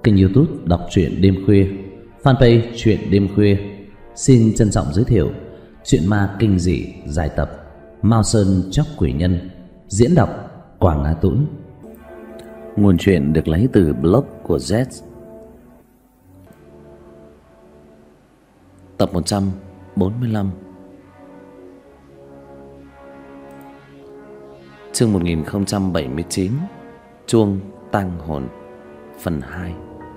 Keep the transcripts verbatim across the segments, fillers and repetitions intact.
kênh YouTube đọc truyện đêm khuya, fanpage truyện đêm khuya xin trân trọng giới thiệu truyện ma kinh dị dài tập Mao Sơn Chóc Quỷ Nhân, diễn đọc Quảng Á Tũng. Nguồn truyện được lấy từ blog của Z. Tập một trăm bốn mươi lăm, chương một nghìn không trăm bảy mươi chín, chuông tang hồn, phần hai.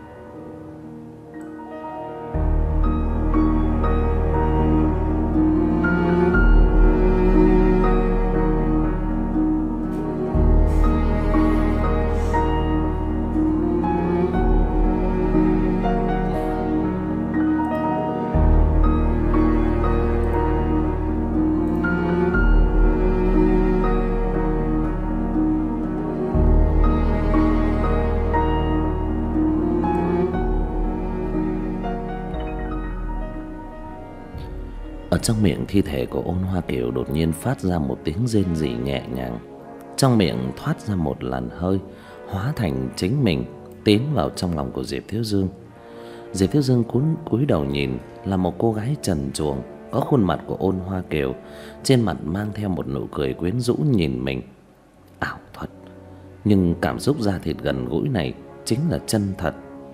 Ở trong miệng thi thể của Ôn Hoa Kiều đột nhiên phát ra một tiếng rên rỉ nhẹ nhàng. Trong miệng thoát ra một làn hơi, hóa thành chính mình, tiến vào trong lòng của Diệp Thiếu Dương. Diệp Thiếu Dương cúi cúi đầu nhìn, là một cô gái trần truồng, có khuôn mặt của Ôn Hoa Kiều, trên mặt mang theo một nụ cười quyến rũ nhìn mình. Ảo thuật, nhưng cảm xúc da thịt gần gũi này chính là chân thật.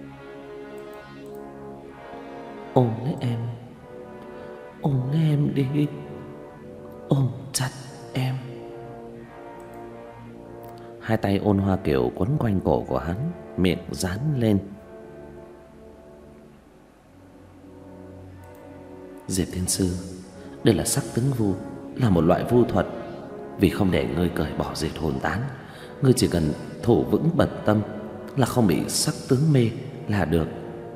Ôm lấy em, ôm lấy em đi, ôm chặt em. Hai tay Ôn Hoa Kiều quấn quanh cổ của hắn, miệng dán lên. Diệp Thiên Sư, đây là sắc tướng vu, là một loại vu thuật. Vì không để ngươi cởi bỏ diệt hồn tán, ngươi chỉ cần thủ vững bật tâm là không bị sắc tướng mê là được.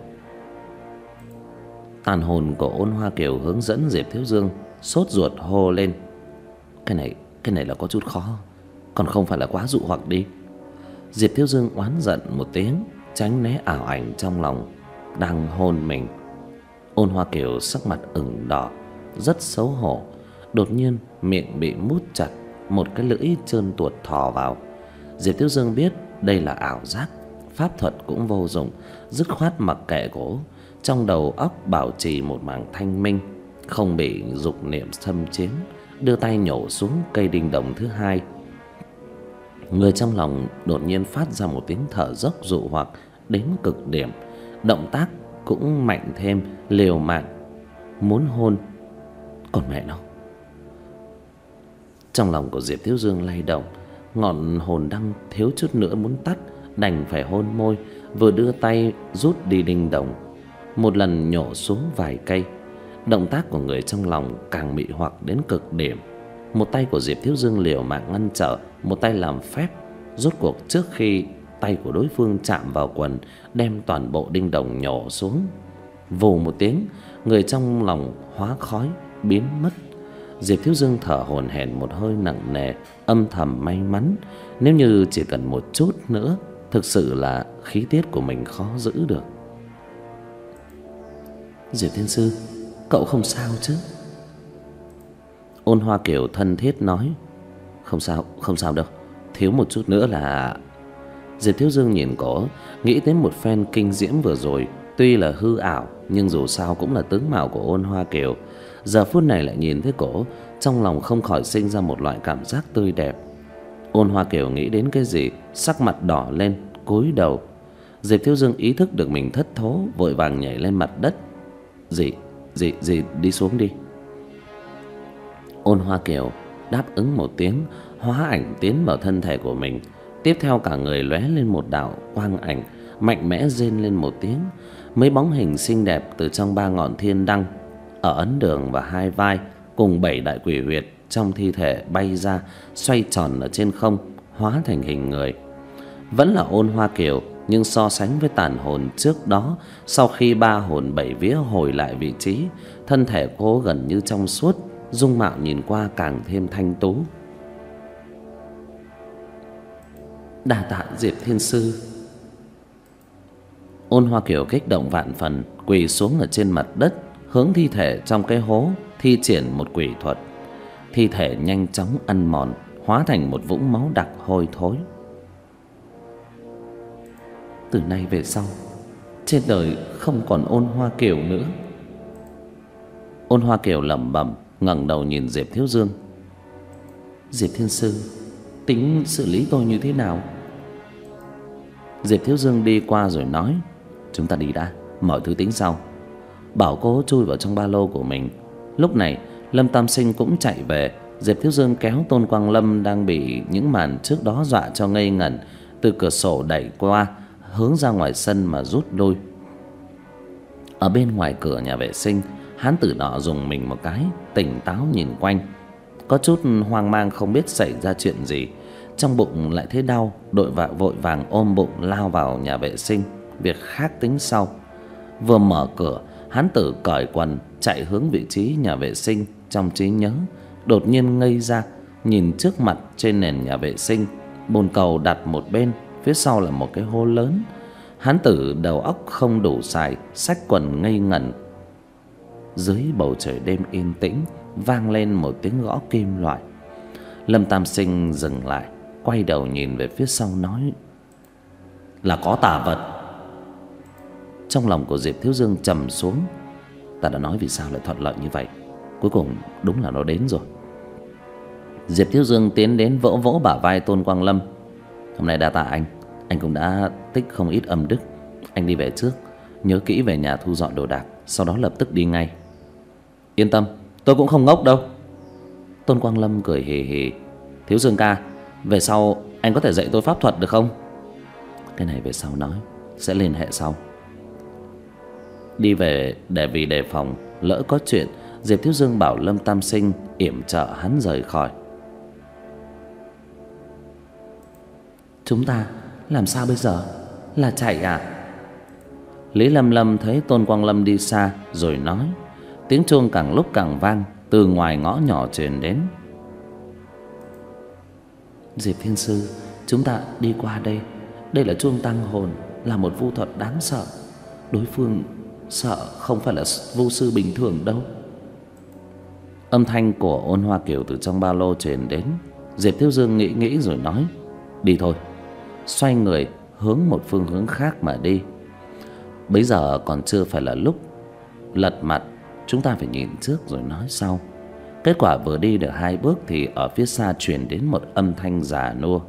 Tàn hồn của Ôn Hoa Kiều hướng dẫn Diệp Thiếu Dương, sốt ruột hô lên. Cái này, cái này là có chút khó, còn không phải là quá dụ hoặc đi. Diệp Thiếu Dương oán giận một tiếng, tránh né ảo ảnh trong lòng đang hôn mình. Ôn Hoa Kiều sắc mặt ửng đỏ, rất xấu hổ. Đột nhiên miệng bị mút chặt, một cái lưỡi trơn tuột thò vào. Diệp Thiếu Dương biết đây là ảo giác, pháp thuật cũng vô dụng, dứt khoát mặc kệ cổ. Trong đầu óc bảo trì một mảng thanh minh, không bị dục niệm xâm chiếm, đưa tay nhổ xuống cây đinh đồng thứ hai. Người trong lòng đột nhiên phát ra một tiếng thở dốc dụ hoặc đến cực điểm, động tác cũng mạnh thêm, liều mạng muốn hôn. Còn mẹ nó. Trong lòng của Diệp Thiếu Dương lay động, ngọn hồn đang thiếu chút nữa muốn tắt, đành phải hôn môi, vừa đưa tay rút đi đinh đồng, một lần nhổ xuống vài cây. Động tác của người trong lòng càng mị hoặc đến cực điểm. Một tay của Diệp Thiếu Dương liều mạng ngăn trở, một tay làm phép. Rốt cuộc trước khi tay của đối phương chạm vào quần, đem toàn bộ đinh đồng nhổ xuống. Vù một tiếng, người trong lòng hóa khói biến mất. Diệp Thiếu Dương thở hổn hển một hơi nặng nề, âm thầm may mắn, nếu như chỉ cần một chút nữa, thực sự là khí tiết của mình khó giữ được. Diệp Thiên Sư, cậu không sao chứ? Ôn Hoa Kiều thân thiết nói. Không sao, không sao đâu, thiếu một chút nữa là... Diệp Thiếu Dương nhìn cổ, nghĩ đến một phen kinh diễm vừa rồi, tuy là hư ảo nhưng dù sao cũng là tướng mạo của Ôn Hoa Kiều. Giờ phút này lại nhìn thấy cổ, trong lòng không khỏi sinh ra một loại cảm giác tươi đẹp. Ôn Hoa Kiều nghĩ đến cái gì, sắc mặt đỏ lên, cúi đầu. Diệp Thiếu Dương ý thức được mình thất thố, vội vàng nhảy lên mặt đất. Dì, dì, dì đi xuống đi. Ôn Hoa Kiều đáp ứng một tiếng, hóa ảnh tiến vào thân thể của mình. Tiếp theo cả người lóe lên một đạo quang ảnh, mạnh mẽ rên lên một tiếng. Mấy bóng hình xinh đẹp từ trong ba ngọn thiên đăng, ở ấn đường và hai vai, cùng bảy đại quỷ huyệt trong thi thể bay ra, xoay tròn ở trên không, hóa thành hình người. Vẫn là Ôn Hoa Kiều, nhưng so sánh với tàn hồn trước đó, sau khi ba hồn bảy vía hồi lại vị trí, thân thể cô gần như trong suốt, dung mạo nhìn qua càng thêm thanh tú. Đa tạ Diệp Thiên Sư. Ôn Hoa Kiều kích động vạn phần, quỳ xuống ở trên mặt đất, hướng thi thể trong cái hố thi triển một quỷ thuật. Thi thể nhanh chóng ăn mòn, hóa thành một vũng máu đặc hôi thối. Từ nay về sau, trên đời không còn Ôn Hoa Kiều nữa. Ôn Hoa Kiều lẩm bẩm, ngẩng đầu nhìn Diệp Thiếu Dương. Diệp Thiên Sư, tính xử lý tôi như thế nào? Diệp Thiếu Dương đi qua rồi nói, chúng ta đi đã, mọi thứ tính sau. Bảo cô chui vào trong ba lô của mình. Lúc này Lâm Tam Sinh cũng chạy về. Diệp Thiếu Dương kéo Tôn Quang Lâm đang bị những màn trước đó dọa cho ngây ngẩn từ cửa sổ đẩy qua, hướng ra ngoài sân mà rút lui. Ở bên ngoài cửa nhà vệ sinh, hán tử nọ dùng mình một cái, tỉnh táo nhìn quanh, có chút hoang mang không biết xảy ra chuyện gì. Trong bụng lại thấy đau, đội vạ vội vàng ôm bụng lao vào nhà vệ sinh, việc khác tính sau. Vừa mở cửa, hán tử cởi quần chạy hướng vị trí nhà vệ sinh trong trí nhớ, đột nhiên ngây ra, nhìn trước mặt trên nền nhà vệ sinh, bồn cầu đặt một bên, phía sau là một cái hố lớn. Hán tử đầu óc không đủ xài, xách quần ngây ngẩn. Dưới bầu trời đêm yên tĩnh vang lên một tiếng gõ kim loại. Lâm Tam Sinh dừng lại, quay đầu nhìn về phía sau nói, là có tà vật. Trong lòng của Diệp Thiếu Dương trầm xuống. Ta đã nói vì sao lại thuận lợi như vậy, cuối cùng đúng là nó đến rồi. Diệp Thiếu Dương tiến đến vỗ vỗ bả vai Tôn Quang Lâm. Hôm nay đa tạ anh, anh cũng đã tích không ít âm đức. Anh đi về trước, nhớ kỹ về nhà thu dọn đồ đạc, sau đó lập tức đi ngay. Yên tâm, tôi cũng không ngốc đâu. Tôn Quang Lâm cười hì hì. Thiếu Dương ca, về sau anh có thể dạy tôi pháp thuật được không? Cái này về sau nói, sẽ liên hệ sau. Đi về để vì đề phòng lỡ có chuyện, Diệp Thiếu Dương bảo Lâm Tam Sinh yểm trợ hắn rời khỏi. Chúng ta làm sao bây giờ? Là chạy à? Lý Lâm Lâm thấy Tôn Quang Lâm đi xa rồi nói. Tiếng chuông càng lúc càng vang, từ ngoài ngõ nhỏ truyền đến. Diệp Thiên Sư, chúng ta đi qua đây. Đây là chuông tăng hồn, là một vu thuật đáng sợ. Đối phương sợ không phải là vu sư bình thường đâu. Âm thanh của Ôn Hoa Kiều từ trong ba lô truyền đến. Diệp Thiếu Dương nghĩ nghĩ rồi nói, đi thôi. Xoay người hướng một phương hướng khác mà đi. Bấy giờ còn chưa phải là lúc lật mặt, chúng ta phải nhìn trước rồi nói sau. Kết quả vừa đi được hai bước thì ở phía xa truyền đến một âm thanh già nua.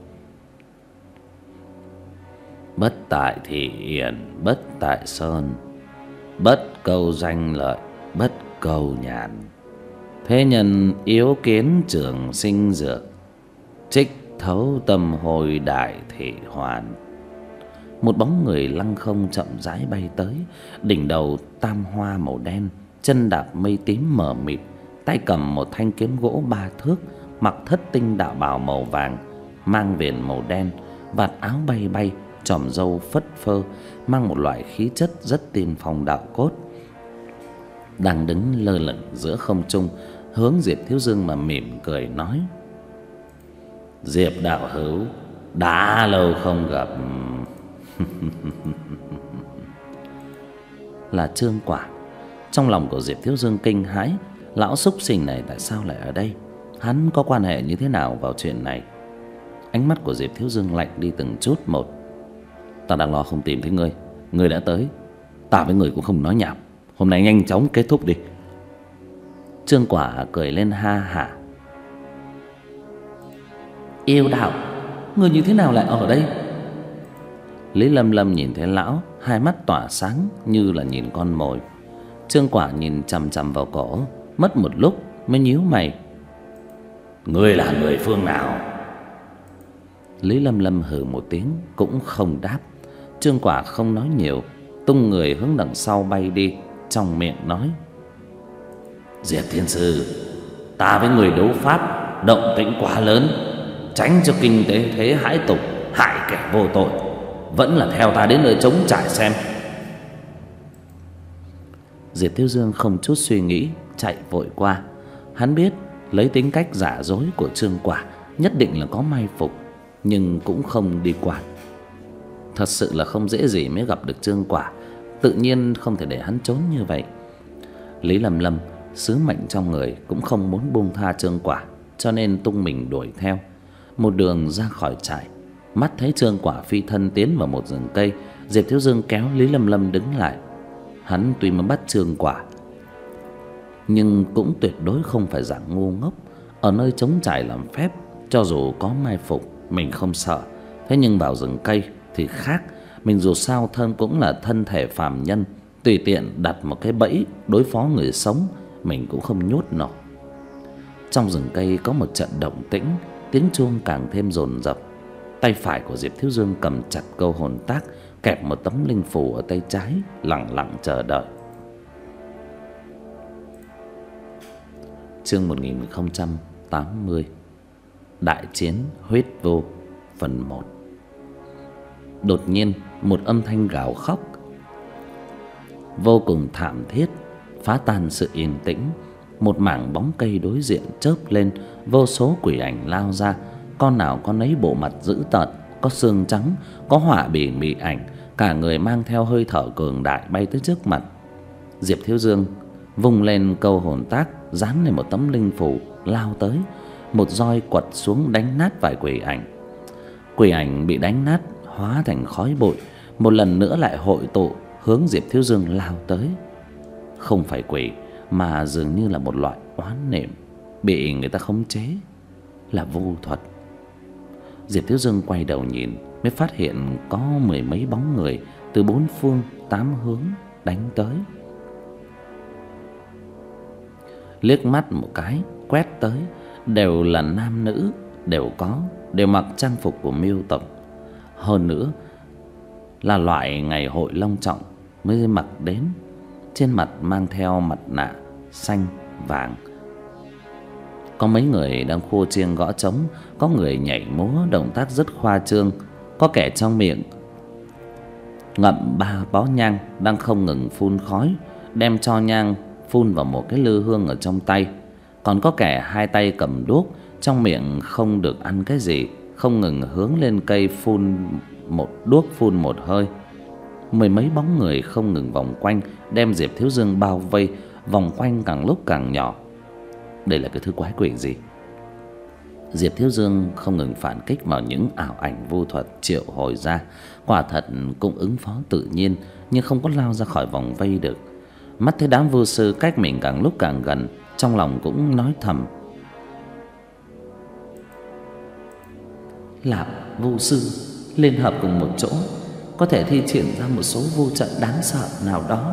Bất tại thị hiền, bất tại sơn, bất cầu danh lợi, bất cầu nhàn. Thế nhân yếu kiến trường sinh dược, trích thấu tâm hồi đại thị hoàn. Một bóng người lăng không chậm rãi bay tới, đỉnh đầu tam hoa màu đen, chân đạp mây tím mờ mịt, tay cầm một thanh kiếm gỗ ba thước, mặc thất tinh đạo bào màu vàng, mang viền màu đen, vạt áo bay bay, chòm râu phất phơ, mang một loại khí chất rất tiên phong đạo cốt. Đang đứng lơ lửng giữa không trung, hướng Diệp Thiếu Dương mà mỉm cười nói, Diệp đạo hữu, đã lâu không gặp. Là Trương Quả. Trong lòng của Diệp Thiếu Dương kinh hãi, lão xúc sinh này tại sao lại ở đây? Hắn có quan hệ như thế nào vào chuyện này? Ánh mắt của Diệp Thiếu Dương lạnh đi từng chút một. Ta đang lo không tìm thấy ngươi, ngươi đã tới, ta với ngươi cũng không nói nhảm. Hôm nay nhanh chóng kết thúc đi. Trương Quả cười lên ha hả. Yêu đạo, ngươi như thế nào lại ở đây? Lý Lâm Lâm nhìn thấy lão, hai mắt tỏa sáng như là nhìn con mồi. Trương Quả nhìn chằm chằm vào cổ, mất một lúc mới nhíu mày. Ngươi là người phương nào? Lý Lâm Lâm hừ một tiếng cũng không đáp. Trương Quả không nói nhiều, tung người hướng đằng sau bay đi, trong miệng nói, Diệp Thiên Sư, ta với người đấu pháp động tĩnh quá lớn, tránh cho kinh tế thế hãi tục, hại kẻ vô tội, vẫn là theo ta đến nơi trống trải xem. Diệp Thiếu Dương không chút suy nghĩ chạy vội qua. Hắn biết lấy tính cách giả dối của Trương Quả nhất định là có mai phục, nhưng cũng không đi quản. Thật sự là không dễ gì mới gặp được Trương Quả, tự nhiên không thể để hắn trốn như vậy. Lý Lâm Lâm sứ mệnh trong người cũng không muốn buông tha Trương Quả, cho nên tung mình đuổi theo. Một đường ra khỏi trại, mắt thấy Trương Quả phi thân tiến vào một rừng cây, Diệp Thiếu Dương kéo Lý Lâm Lâm đứng lại. Hắn tuy mới bắt Trương Quả, nhưng cũng tuyệt đối không phải dạng ngu ngốc. Ở nơi trống trải làm phép, cho dù có mai phục mình không sợ. Thế nhưng vào rừng cây thì khác. Mình dù sao thân cũng là thân thể phàm nhân, tùy tiện đặt một cái bẫy đối phó người sống mình cũng không nhốt nổi. Trong rừng cây có một trận động tĩnh, tiếng chuông càng thêm dồn dập. Tay phải của Diệp Thiếu Dương cầm chặt câu hồn tác, kẹp một tấm linh phù ở tay trái, lặng lặng chờ đợi. Chương một nghìn không trăm tám mươi. Đại chiến huyết vô phần một. Đột nhiên một âm thanh gào khóc vô cùng thảm thiết phá tan sự yên tĩnh. Một mảng bóng cây đối diện chớp lên, vô số quỷ ảnh lao ra, con nào con nấy bộ mặt dữ tợn, có xương trắng, có họa bì mị ảnh, cả người mang theo hơi thở cường đại bay tới trước mặt. Diệp Thiếu Dương vung lên câu hồn tác, dán lên một tấm linh phù, lao tới, một roi quật xuống đánh nát vài quỷ ảnh. Quỷ ảnh bị đánh nát hóa thành khói bụi, một lần nữa lại hội tụ hướng Diệp Thiếu Dương lao tới. Không phải quỷ mà dường như là một loại oán niệm bị người ta khống chế, là vu thuật. Diệp Thiếu Dương quay đầu nhìn, mới phát hiện có mười mấy bóng người từ bốn phương tám hướng đánh tới. Liếc mắt một cái quét tới, đều là nam nữ, đều có, đều mặc trang phục của Miêu tộc. Hơn nữa là loại ngày hội long trọng mới mặc đến. Trên mặt mang theo mặt nạ xanh vàng. Có mấy người đang khua chiêng gõ trống, có người nhảy múa động tác rất khoa trương, có kẻ trong miệng ngậm ba bó nhang đang không ngừng phun khói, đem tro nhang phun vào một cái lư hương ở trong tay. Còn có kẻ hai tay cầm đuốc, trong miệng không được ăn cái gì, không ngừng hướng lên cây phun một đuốc phun một hơi. Mười mấy bóng người không ngừng vòng quanh, đem Diệp Thiếu Dương bao vây, vòng quanh càng lúc càng nhỏ. Đây là cái thứ quái quỷ gì? Diệp Thiếu Dương không ngừng phản kích vào những ảo ảnh vô thuật triệu hồi ra, quả thật cũng ứng phó tự nhiên, nhưng không có lao ra khỏi vòng vây được. Mắt thấy đám vô sư cách mình càng lúc càng gần, trong lòng cũng nói thầm: là vô sư liên hợp cùng một chỗ, có thể thi triển ra một số vô trận đáng sợ nào đó.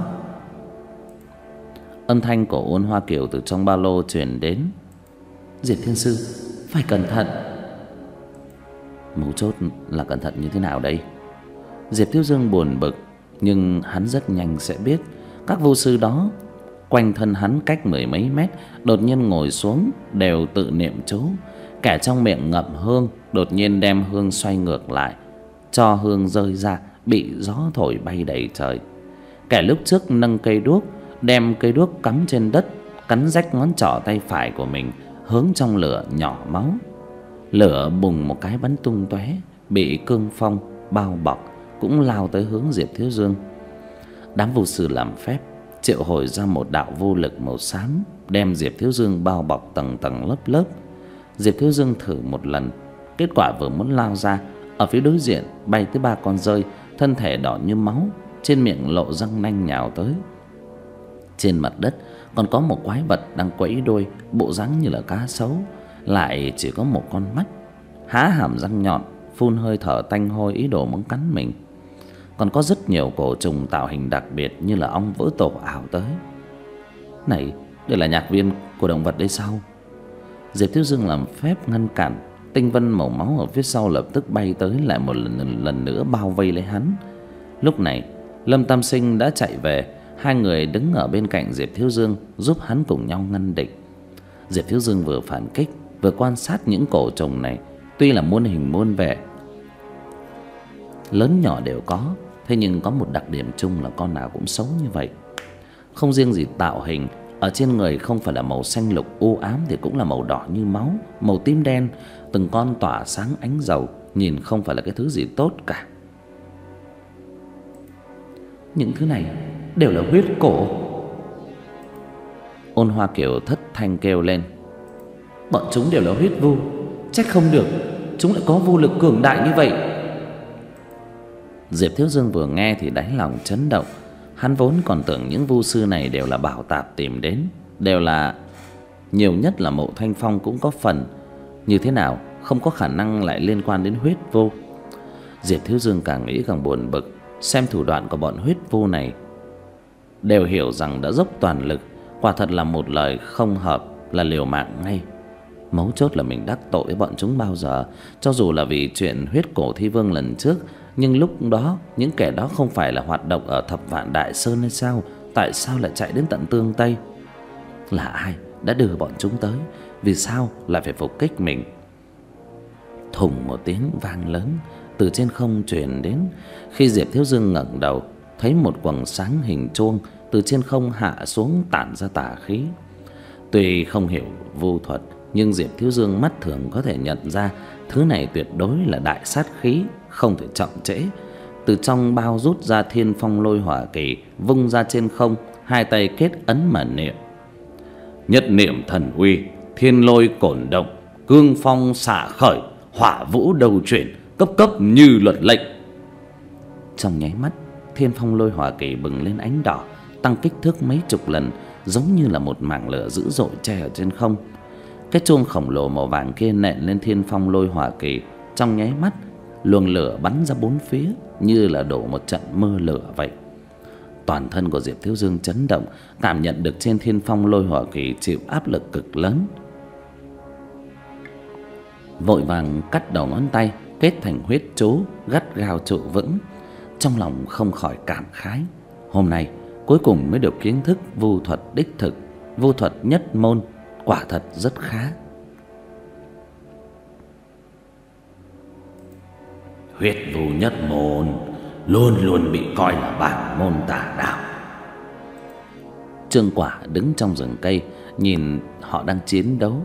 Âm thanh của Ôn Hoa Kiều từ trong ba lô truyền đến: Diệp Thiên Sư, phải cẩn thận. Mấu chốt là cẩn thận như thế nào đây? Diệp Thiếu Dương buồn bực, nhưng hắn rất nhanh sẽ biết. Các vô sư đó quanh thân hắn cách mười mấy mét, đột nhiên ngồi xuống đều tự niệm chú. Kẻ trong miệng ngậm hương đột nhiên đem hương xoay ngược lại, cho hương rơi ra, bị gió thổi bay đầy trời. Kẻ lúc trước nâng cây đuốc, đem cây đuốc cắm trên đất, cắn rách ngón trỏ tay phải của mình, hướng trong lửa nhỏ máu. Lửa bùng một cái bắn tung tóe, bị cương phong bao bọc, cũng lao tới hướng Diệp Thiếu Dương. Đám vô sư làm phép triệu hồi ra một đạo vô lực màu xám, đem Diệp Thiếu Dương bao bọc tầng tầng lớp lớp. Diệp Thiếu Dương thử một lần, kết quả vừa muốn lao ra, ở phía đối diện bay tới ba con dơi, thân thể đỏ như máu, trên miệng lộ răng nanh nhào tới. Trên mặt đất còn có một quái vật đang quẫy đuôi, bộ dáng như là cá sấu, lại chỉ có một con mắt, há hàm răng nhọn, phun hơi thở tanh hôi, ý đồ muốn cắn mình. Còn có rất nhiều cổ trùng tạo hình đặc biệt như là ong vỡ tổ ảo tới. Này, đây là nhạc viên của động vật đây sao? Diệp Thiếu Dương làm phép ngăn cản, tinh vân màu máu ở phía sau lập tức bay tới, lại một lần, lần nữa bao vây lấy hắn. Lúc này Lâm Tam Sinh đã chạy về, hai người đứng ở bên cạnh Diệp Thiếu Dương giúp hắn cùng nhau ngăn địch. Diệp Thiếu Dương vừa phản kích vừa quan sát những cổ trùng này, tuy là muôn hình muôn vẻ, lớn nhỏ đều có, thế nhưng có một đặc điểm chung là con nào cũng xấu như vậy. Không riêng gì tạo hình, ở trên người không phải là màu xanh lục u ám thì cũng là màu đỏ như máu, màu tím đen, từng con tỏa sáng ánh dầu, nhìn không phải là cái thứ gì tốt cả. Những thứ này đều là huyết cổ. Ôn Hoa Kiều thất thanh kêu lên: bọn chúng đều là huyết vu, trách không được chúng lại có vô lực cường đại như vậy. Diệp Thiếu Dương vừa nghe thì đáy lòng chấn động. Hắn vốn còn tưởng những vu sư này đều là bảo tạp tìm đến, đều là nhiều nhất là Mộ Thanh Phong cũng có phần. Như thế nào không có khả năng lại liên quan đến huyết vô. Diệp Thiếu Dương càng nghĩ càng buồn bực. Xem thủ đoạn của bọn huyết vô này, đều hiểu rằng đã dốc toàn lực, quả thật là một lời không hợp là liều mạng ngay. Mấu chốt là mình đắc tội với bọn chúng bao giờ. Cho dù là vì chuyện huyết cổ thi vương lần trước, nhưng lúc đó những kẻ đó không phải là hoạt động ở Thập Vạn Đại Sơn hay sao? Tại sao lại chạy đến tận Tương Tây? Là ai đã đưa bọn chúng tới? Vì sao lại phải phục kích mình? Thùng một tiếng vang lớn từ trên không truyền đến. Khi Diệp Thiếu Dương ngẩng đầu, thấy một quầng sáng hình chuông từ trên không hạ xuống tản ra tà khí. Tuy không hiểu vu thuật, nhưng Diệp Thiếu Dương mắt thường có thể nhận ra thứ này tuyệt đối là đại sát khí, không thể chậm trễ. Từ trong bao rút ra Thiên Phong Lôi Hỏa Kỳ, vung ra trên không, hai tay kết ấn mà niệm: nhất niệm thần uy, thiên lôi cổn động, cương phong xạ khởi, hỏa vũ đầu chuyển, cấp cấp như luật lệnh. Trong nháy mắt, Thiên Phong Lôi Hỏa Kỳ bừng lên ánh đỏ, tăng kích thước mấy chục lần, giống như là một mảng lửa dữ dội che ở trên không. Cái chuông khổng lồ màu vàng kia nện lên Thiên Phong Lôi Hỏa Kỳ, trong nháy mắt luồng lửa bắn ra bốn phía như là đổ một trận mưa lửa vậy. Toàn thân của Diệp Thiếu Dương chấn động, cảm nhận được trên Thiên Phong Lôi Hỏa Kỳ chịu áp lực cực lớn. Vội vàng cắt đầu ngón tay, kết thành huyết chú, gắt gao trụ vững. Trong lòng không khỏi cảm khái, hôm nay cuối cùng mới được kiến thức vu thuật đích thực, vu thuật nhất môn, quả thật rất khá. Huyết vu nhất môn luôn luôn bị coi là bản môn tà đạo. Trương Quả đứng trong rừng cây nhìn họ đang chiến đấu.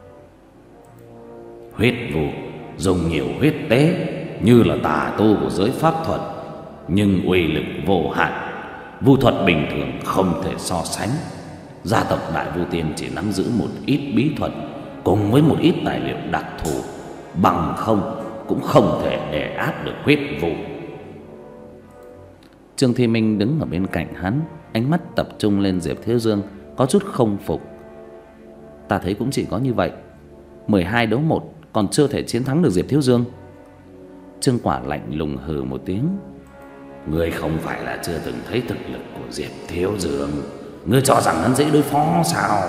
Huyết vu dùng nhiều huyết tế, như là tà tu của giới pháp thuật, nhưng uy lực vô hạn, vu thuật bình thường không thể so sánh. Gia tộc Đại Vu Tiên chỉ nắm giữ một ít bí thuật cùng với một ít tài liệu đặc thù, bằng không cũng không thể đè áp được huyết vu. Trương Thi Minh đứng ở bên cạnh hắn, ánh mắt tập trung lên Diệp Thiếu Dương, có chút không phục. Ta thấy cũng chỉ có như vậy, mười hai đấu một còn chưa thể chiến thắng được Diệp Thiếu Dương. Trương Quả lạnh lùng hừ một tiếng: ngươi không phải là chưa từng thấy thực lực của Diệp Thiếu Dương, ngươi cho rằng hắn dễ đối phó sao?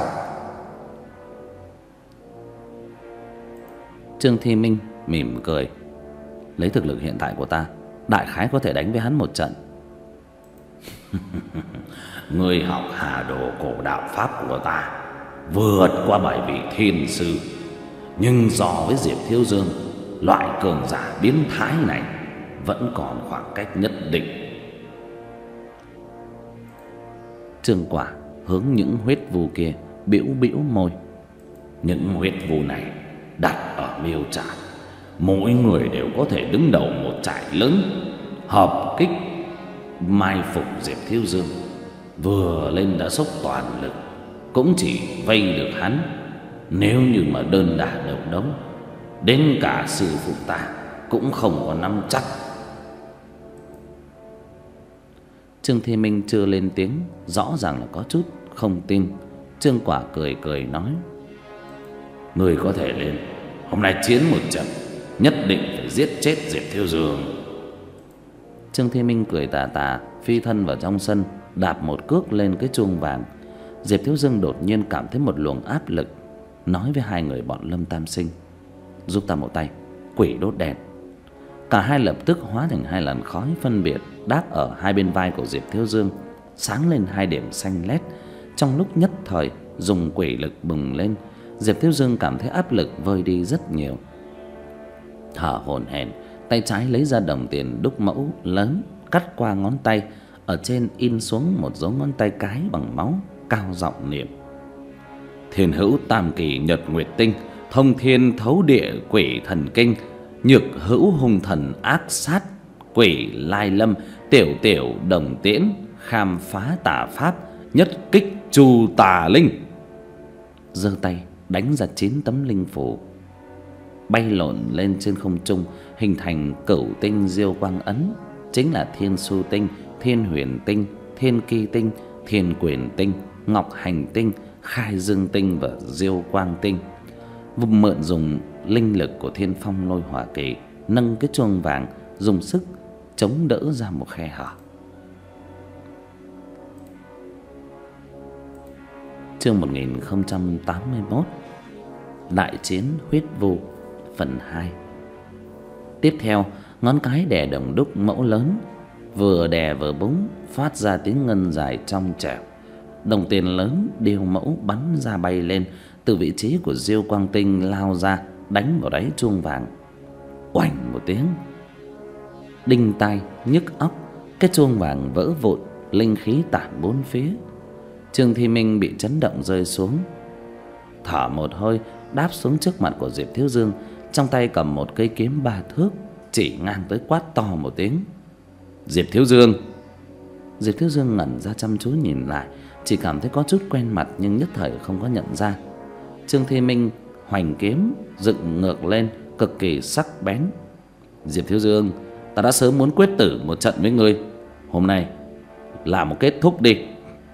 Trương Thi Minh mỉm cười: lấy thực lực hiện tại của ta, đại khái có thể đánh với hắn một trận. Ngươi học Hà Đồ cổ đạo pháp của ta, vượt qua bảy vị thiên sư, nhưng so với Diệp Thiếu Dương, loại cường giả biến thái này vẫn còn khoảng cách nhất định. Trương Quả hướng những huyết vu kia bĩu bĩu môi: những huyết vu này đặt ở Miêu Trại, mỗi người đều có thể đứng đầu một trại lớn, hợp kích mai phục Diệp Thiếu Dương. Vừa lên đã xúc toàn lực, cũng chỉ vây được hắn. Nếu như mà đơn đả độc đấu, đến cả sư phụ ta cũng không có nắm chắc. Trương Thi Minh chưa lên tiếng, rõ ràng là có chút không tin. Trương Quả cười cười nói: ngươi có thể lên, hôm nay chiến một trận, nhất định phải giết chết Diệp Thiếu Dương. Trương Thi Minh cười tà tà, phi thân vào trong sân, đạp một cước lên cái chuông vàng. Diệp Thiếu Dương đột nhiên cảm thấy một luồng áp lực, nói với hai người bọn Lâm Tam Sinh: giúp ta một tay, quỷ đốt đèn. Cả hai lập tức hóa thành hai làn khói phân biệt, đáp ở hai bên vai của Diệp Thiếu Dương, sáng lên hai điểm xanh lét. Trong lúc nhất thời dùng quỷ lực bùng lên, Diệp Thiếu Dương cảm thấy áp lực vơi đi rất nhiều. Thở hổn hển, tay trái lấy ra đồng tiền đúc mẫu lớn, cắt qua ngón tay, ở trên in xuống một dấu ngón tay cái bằng máu, cao giọng niệm: thiên hữu tam kỳ nhật nguyệt tinh, thông thiên thấu địa quỷ thần kinh, nhược hữu hung thần ác sát, quỷ lai lâm, tiểu tiểu đồng tiễn, khám phá tà pháp, nhất kích trù tà linh. Giơ tay đánh ra chín tấm linh phù, bay lộn lên trên không trung, hình thành cửu tinh diêu quang ấn. chính là Thiên Su Tinh, Thiên Huyền Tinh, Thiên Ki Tinh, Thiên Quyền Tinh, Ngọc Hành Tinh, Khai Dương Tinh và Diêu Quang Tinh. Mượn dùng linh lực của Thiên Phong Lôi Hỏa Kỳ, nâng cái chuông vàng, dùng sức chống đỡ ra một khe hở. Chương một nghìn không trăm tám mươi mốt. Đại chiến huyết vu phần hai. Tiếp theo, ngón cái đè đồng đúc mẫu lớn, vừa đè vừa búng, phát ra tiếng ngân dài trong trẻo. Đồng tiền lớn điêu mẫu bắn ra bay lên, từ vị trí của Diêu Quang Tinh lao ra, đánh vào đáy chuông vàng. Oành một tiếng, đinh tai nhức óc, cái chuông vàng vỡ vụn, linh khí tản bốn phía. Trương Thi Minh bị chấn động rơi xuống, thở một hơi đáp xuống trước mặt của Diệp Thiếu Dương, trong tay cầm một cây kiếm ba thước, chỉ ngang tới quát to một tiếng: "Diệp Thiếu Dương!" Diệp Thiếu Dương ngẩn ra chăm chú nhìn lại, chỉ cảm thấy có chút quen mặt nhưng nhất thời không có nhận ra. Trương Thi Minh hoành kiếm dựng ngược lên, cực kỳ sắc bén: "Diệp Thiếu Dương, ta đã sớm muốn quyết tử một trận với ngươi, hôm nay là một kết thúc đi."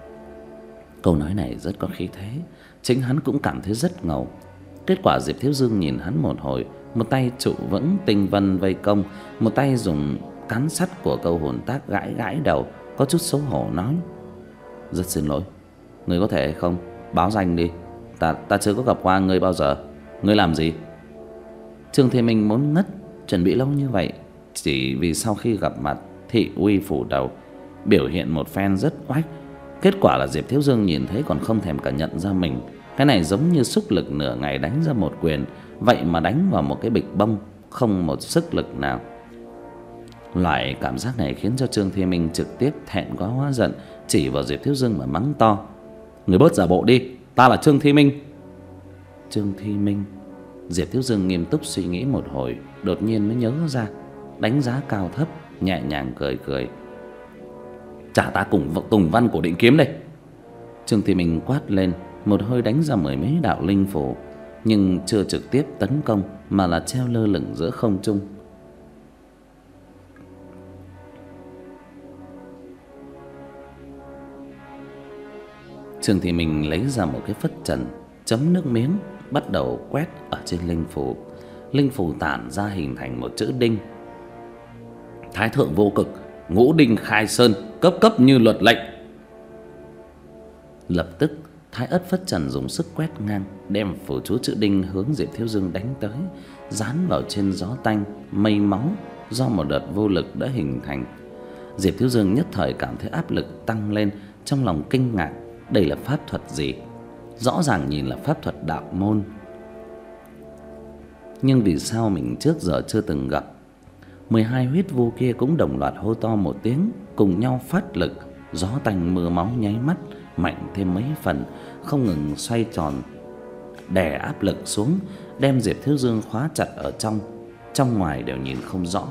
Câu nói này rất có khí thế, chính hắn cũng cảm thấy rất ngầu. Kết quả Diệp Thiếu Dương nhìn hắn một hồi, một tay trụ vững tinh vân vây công, một tay dùng cán sắt của câu hồn tác gãi gãi đầu, có chút xấu hổ nói: "Rất xin lỗi, ngươi có thể không báo danh đi, ta ta chưa có gặp qua ngươi bao giờ. Ngươi làm gì?" Trương Thế Minh muốn ngất, chuẩn bị lâu như vậy chỉ vì sau khi gặp mặt thị uy phủ đầu, biểu hiện một phen rất oách. Kết quả là Diệp Thiếu Dương nhìn thấy còn không thèm cả nhận ra mình. Cái này giống như xúc lực nửa ngày đánh ra một quyền, vậy mà đánh vào một cái bịch bông, không một sức lực nào. Loại cảm giác này khiến cho Trương Thi Minh trực tiếp thẹn quá hóa giận, chỉ vào Diệp Thiếu Dương mà mắng to: "Người bớt giả bộ đi, ta là Trương Thi Minh." Trương Thi Minh? Diệp Thiếu Dương nghiêm túc suy nghĩ một hồi, đột nhiên mới nhớ ra, đánh giá cao thấp, nhẹ nhàng cười cười: "Trả ta cùng Tùng Văn của Định Kiếm đây." Trương Thi Minh quát lên, một hơi đánh ra mười mấy đạo linh phù, nhưng chưa trực tiếp tấn công mà là treo lơ lửng giữa không trung. Trương Thi Minh lấy ra một cái phất trần, chấm nước miếng, bắt đầu quét ở trên linh phù. Linh phù tản ra hình thành một chữ đinh: "Thái thượng vô cực, ngũ đinh khai sơn, cấp cấp như luật lệnh." Lập tức Thái Ất phất trần dùng sức quét ngang, đem phù chú chữ đinh hướng Diệp Thiếu Dương đánh tới, dán vào trên gió tanh mây máu do một đợt vô lực đã hình thành. Diệp Thiếu Dương nhất thời cảm thấy áp lực tăng lên, trong lòng kinh ngạc, đây là pháp thuật gì? Rõ ràng nhìn là pháp thuật đạo môn, nhưng vì sao mình trước giờ chưa từng gặp? Mười hai huyết vu kia cũng đồng loạt hô to một tiếng, cùng nhau phát lực. Gió tanh mưa máu nháy mắt mạnh thêm mấy phần, không ngừng xoay tròn, đè áp lực xuống, đem Diệp Thiếu Dương khóa chặt ở trong, trong ngoài đều nhìn không rõ.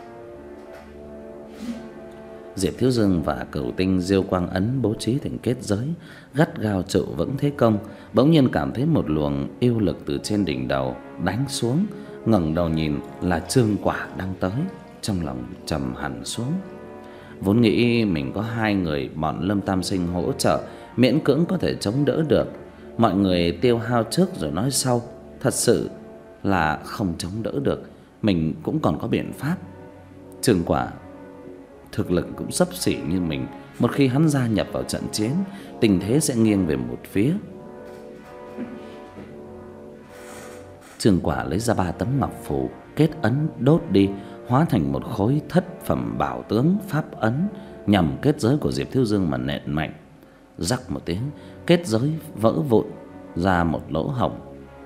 Diệp Thiếu Dương và Cửu Tinh Diêu Quang Ấn bố trí thành kết giới, gắt gao trụ vững thế công. Bỗng nhiên cảm thấy một luồng yêu lực từ trên đỉnh đầu đánh xuống, ngẩng đầu nhìn là Trương Quả đang tới, trong lòng trầm hẳn xuống. Vốn nghĩ mình có hai người bọn Lâm Tam Sinh hỗ trợ, miễn cưỡng có thể chống đỡ được. Mọi người tiêu hao trước rồi nói sau, thật sự là không chống đỡ được. Mình cũng còn có biện pháp. Trương Quả thực lực cũng xấp xỉ như mình, một khi hắn gia nhập vào trận chiến, tình thế sẽ nghiêng về một phía. Trương Quả lấy ra ba tấm ngọc phù, kết ấn đốt đi, hóa thành một khối thất phẩm bảo tướng pháp ấn, nhằm kết giới của Diệp Thiếu Dương mà nện mạnh. Rắc một tiếng, kết giới vỡ vụn ra một lỗ hổng.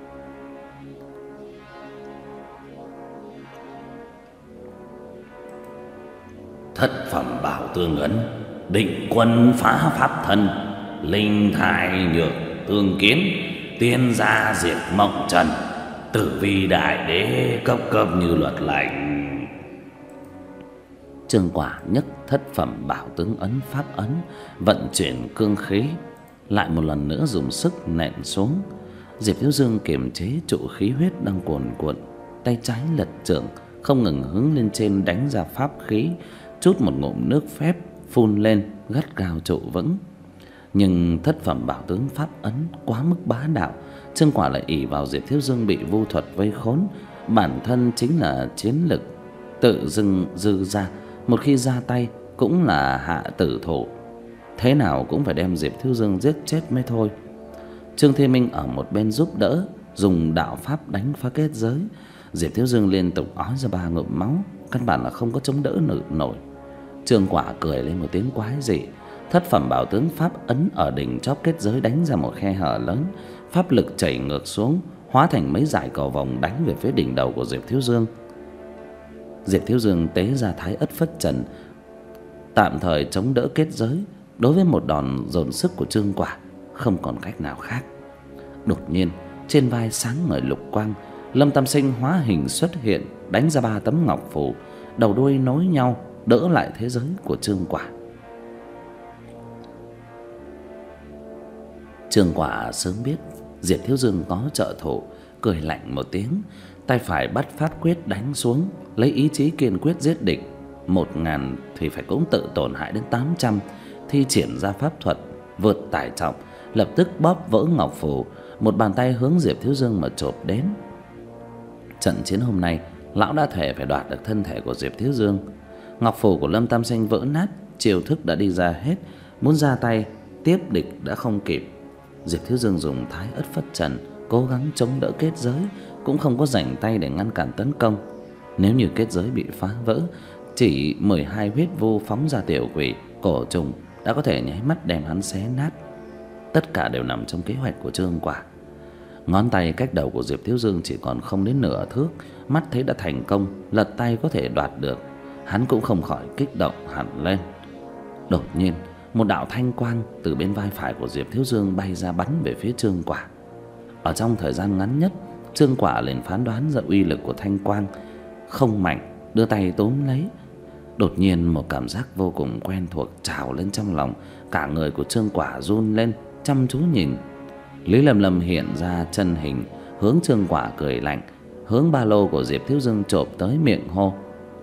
Thất phẩm bảo tương ấn, định quân phá pháp thân, linh thai nhược tương kiến, tiên gia diệt mộng trần, tử vi đại đế cấp cấp như luật lệnh. Trương Quả nhấc thất phẩm bảo tướng ấn pháp ấn, vận chuyển cương khí, lại một lần nữa dùng sức nện xuống. Diệp Thiếu Dương kiềm chế trụ khí huyết đang cuồn cuộn, tay trái lật chưởng không ngừng hướng lên trên đánh ra pháp khí, trút một ngụm nước phép phun lên, gắt gao trụ vững. Nhưng thất phẩm bảo tướng pháp ấn quá mức bá đạo, Trương Quả lại ỷ vào Diệp Thiếu Dương bị vu thuật vây khốn, bản thân chính là chiến lực tự dưng dư ra, một khi ra tay cũng là hạ tử thủ, thế nào cũng phải đem Diệp Thiếu Dương giết chết mới thôi. Trương Thiên Minh ở một bên giúp đỡ, dùng đạo pháp đánh phá kết giới. Diệp Thiếu Dương liên tục ói ra ba ngụm máu, căn bản là không có chống đỡ nổi. Trương Quả cười lên một tiếng quái dị. Thất phẩm bảo tướng pháp ấn ở đỉnh chóp kết giới đánh ra một khe hở lớn, pháp lực chảy ngược xuống, hóa thành mấy dải cầu vồng đánh về phía đỉnh đầu của Diệp Thiếu Dương. Diệp Thiếu Dương tế ra Thái Ất Phất Trần, tạm thời chống đỡ kết giới. Đối với một đòn dồn sức của Trương Quả, không còn cách nào khác. Đột nhiên, trên vai sáng ngời lục quang, Lâm Tam Sinh hóa hình xuất hiện, đánh ra ba tấm ngọc phù, đầu đuôi nối nhau, đỡ lại thế giới của Trương Quả. Trương Quả sớm biết Diệp Thiếu Dương có trợ thủ, cười lạnh một tiếng, tay phải bắt phát quyết đánh xuống, lấy ý chí kiên quyết giết địch. Một ngàn thì phải cũng tự tổn hại đến tám trăm, thi triển ra pháp thuật vượt tải trọng, lập tức bóp vỡ ngọc phù, một bàn tay hướng Diệp Thiếu Dương mà chộp đến. Trận chiến hôm nay, lão đã thề phải đoạt được thân thể của Diệp Thiếu Dương. Ngọc phù của Lâm Tam Sinh vỡ nát, chiêu thức đã đi ra hết, muốn ra tay tiếp địch đã không kịp. Diệp Thiếu Dương dùng Thái Ất Phất Trần cố gắng chống đỡ kết giới, cũng không có rảnh tay để ngăn cản tấn công. Nếu như kết giới bị phá vỡ, chỉ mười hai huyết vu phóng ra tiểu quỷ, cổ trùng đã có thể nháy mắt đem hắn xé nát. Tất cả đều nằm trong kế hoạch của Trương Quả. Ngón tay cách đầu của Diệp Thiếu Dương chỉ còn không đến nửa thước, mắt thấy đã thành công, lật tay có thể đoạt được, hắn cũng không khỏi kích động hẳn lên. Đột nhiên, một đạo thanh quang từ bên vai phải của Diệp Thiếu Dương bay ra bắn về phía Trương Quả. Ở trong thời gian ngắn nhất, Trương Quả liền phán đoán ra uy lực của thanh quang không mạnh, đưa tay túm lấy. Đột nhiên một cảm giác vô cùng quen thuộc trào lên trong lòng, cả người của Trương Quả run lên, chăm chú nhìn. Lý Lâm Lâm hiện ra chân hình, hướng Trương Quả cười lạnh, hướng ba lô của Diệp Thiếu Dương chộp tới, miệng hô: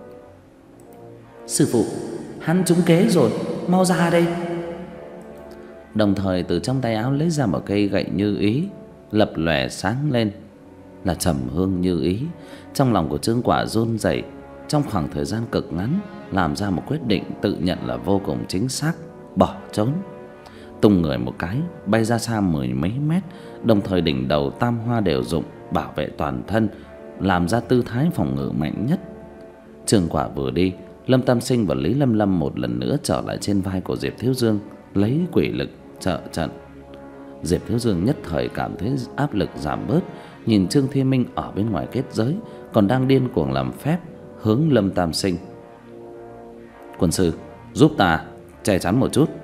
"Sư phụ, hắn trúng kế rồi, mau ra đây." Đồng thời từ trong tay áo lấy ra một cây gậy như ý, lập lòe sáng lên, là trầm hương như ý. Trong lòng của Trương Quả run rẩy, trong khoảng thời gian cực ngắn làm ra một quyết định tự nhận là vô cùng chính xác, bỏ trốn. Tung người một cái, bay ra xa mười mấy mét, đồng thời đỉnh đầu tam hoa đều dụng, bảo vệ toàn thân, làm ra tư thái phòng ngự mạnh nhất. Trương Quả vừa đi, Lâm Tam Sinh và Lý Lâm Lâm một lần nữa trở lại trên vai của Diệp Thiếu Dương, lấy quỷ lực trợ trận. Diệp Thiếu Dương nhất thời cảm thấy áp lực giảm bớt, nhìn Trương Thiên Minh ở bên ngoài kết giới còn đang điên cuồng làm phép, hướng Lâm Tam Sinh: "Quân sư, giúp ta che chắn một chút."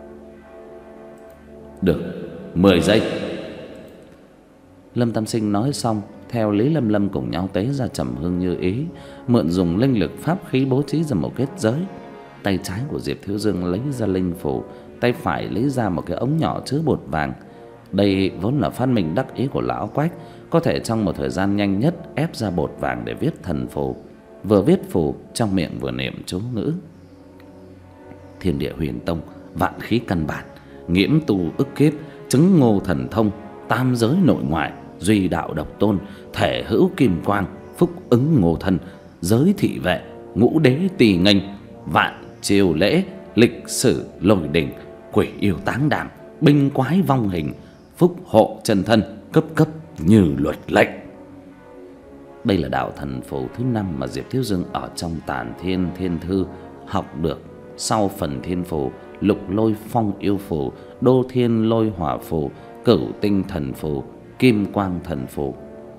"Được, mười giây." Lâm Tam Sinh nói xong, theo Lý Lâm Lâm cùng nhau tế ra trầm hương như ý, mượn dùng linh lực pháp khí bố trí ra một kết giới. Tay trái của Diệp Thiếu Dương lấy ra linh phù, tay phải lấy ra một cái ống nhỏ chứa bột vàng. Đây vốn là phát minh đắc ý của lão Quách, có thể trong một thời gian nhanh nhất ép ra bột vàng để viết thần phù. Vừa viết phù, trong miệng vừa niệm chú ngữ: "Thiên địa huyền tông, vạn khí căn bản, nghiễm tu ức kiếp, chứng ngô thần thông, tam giới nội ngoại, duy đạo độc tôn, thể hữu kim quang, phúc ứng ngô thân, giới thị vệ, ngũ đế tỳ nghênh, vạn triều lễ, lịch sử lôi đình, quỷ yêu táng đảm, binh quái vong hình, phúc hộ chân thân, cấp cấp như luật lệnh." Đây là đạo thần phù thứ năm mà Diệp Thiếu Dương ở trong Tản Thiên Thiên Thư học được sau phần thiên phù, lục lôi phong yêu phù, đô thiên lôi hỏa phù, cửu tinh thần phù, kim quang thần phù.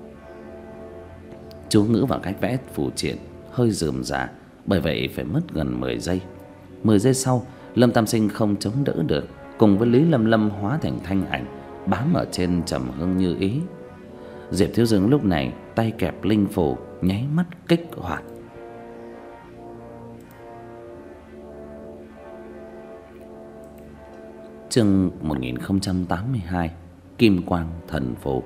Chú ngữ và cách vẽ phù triện hơi rườm rà, bởi vậy phải mất gần mười giây. Mười giây sau, Lâm Tam Sinh không chống đỡ được, cùng với Lý Lâm Lâm hóa thành thanh ảnh, bám ở trên trầm hương như ý. Diệp Thiếu Dương lúc này tay kẹp linh phù, nháy mắt kích hoạt. Chương một nghìn không trăm tám mươi hai, Kim Quang Thần Phù.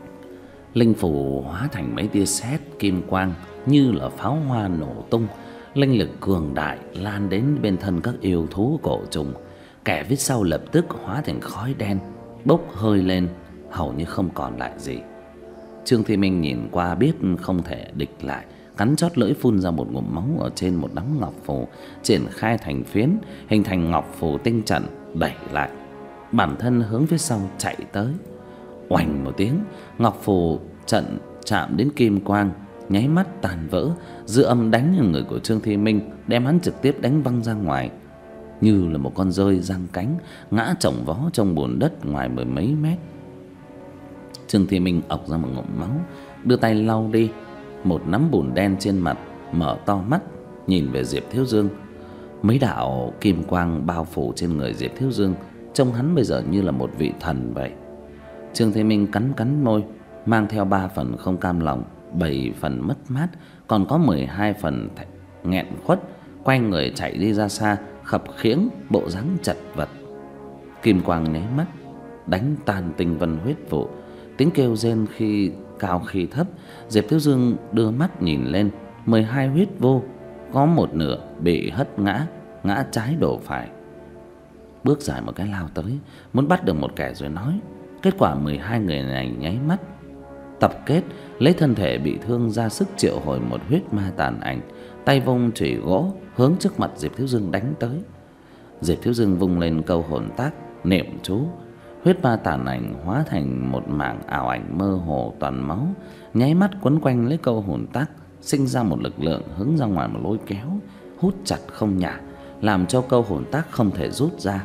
Linh phù hóa thành mấy tia sét kim quang như là pháo hoa nổ tung, Linh lực cường đại lan đến bên thân các yêu thú cổ trùng. Kẻ phía sau lập tức hóa thành khói đen bốc hơi lên, hầu như không còn lại gì. Trương Thị Minh nhìn qua biết không thể địch lại, cắn chót lưỡi phun ra một ngụm máu ở trên một đám ngọc phù, triển khai thành phiến, hình thành ngọc phù tinh trận đẩy lại. Bản thân hướng phía sau chạy tới. Oành một tiếng, ngọc phù trận chạm đến kim quang, nháy mắt tàn vỡ, dư âm đánh vào người của Trương Thị Minh, đem hắn trực tiếp đánh văng ra ngoài, như là một con dơi giang cánh ngã chồng vó trong bùn đất ngoài mười mấy mét. Trương Thị Minh ọc ra một ngụm máu, đưa tay lau đi một nắm bùn đen trên mặt, mở to mắt nhìn về Diệp Thiếu Dương. Mấy đạo kim quang bao phủ trên người Diệp Thiếu Dương, trông hắn bây giờ như là một vị thần vậy. Trương Thị Minh cắn cắn môi, mang theo ba phần không cam lòng, bảy phần mất mát, còn có mười hai phần nghẹn khuất, quay người chạy đi ra xa, khập khiễng bộ dáng chật vật. Kim quang nháy mắt đánh tan tinh vân huyết vụ, tiếng kêu rên khi cao khi thấp. Diệp Thiếu Dương đưa mắt nhìn lên, mười hai huyết vô có một nửa bị hất ngã, ngã trái đổ phải. Bước dài một cái lao tới, muốn bắt được một kẻ rồi nói. Kết quả mười hai người này nháy mắt tập kết, lấy thân thể bị thương ra sức triệu hồi một huyết ma tàn ảnh, tay vung chùy gỗ hướng trước mặt Diệp Thiếu Dương đánh tới. Diệp Thiếu Dương vung lên câu hồn tác, niệm chú. Huyết ma tàn ảnh hóa thành một mảng ảo ảnh mơ hồ toàn máu, nháy mắt quấn quanh lấy câu hồn tác, sinh ra một lực lượng hướng ra ngoài mà lôi kéo, hút chặt không nhả, làm cho câu hồn tác không thể rút ra.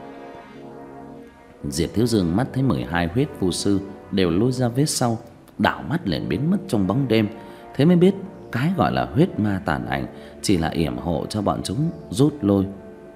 Diệp Thiếu Dương mắt thấy mười hai huyết vu sư đều lôi ra vết sau, đảo mắt liền biến mất trong bóng đêm. Thế mới biết cái gọi là huyết ma tàn ảnh chỉ là yểm hộ cho bọn chúng rút lôi.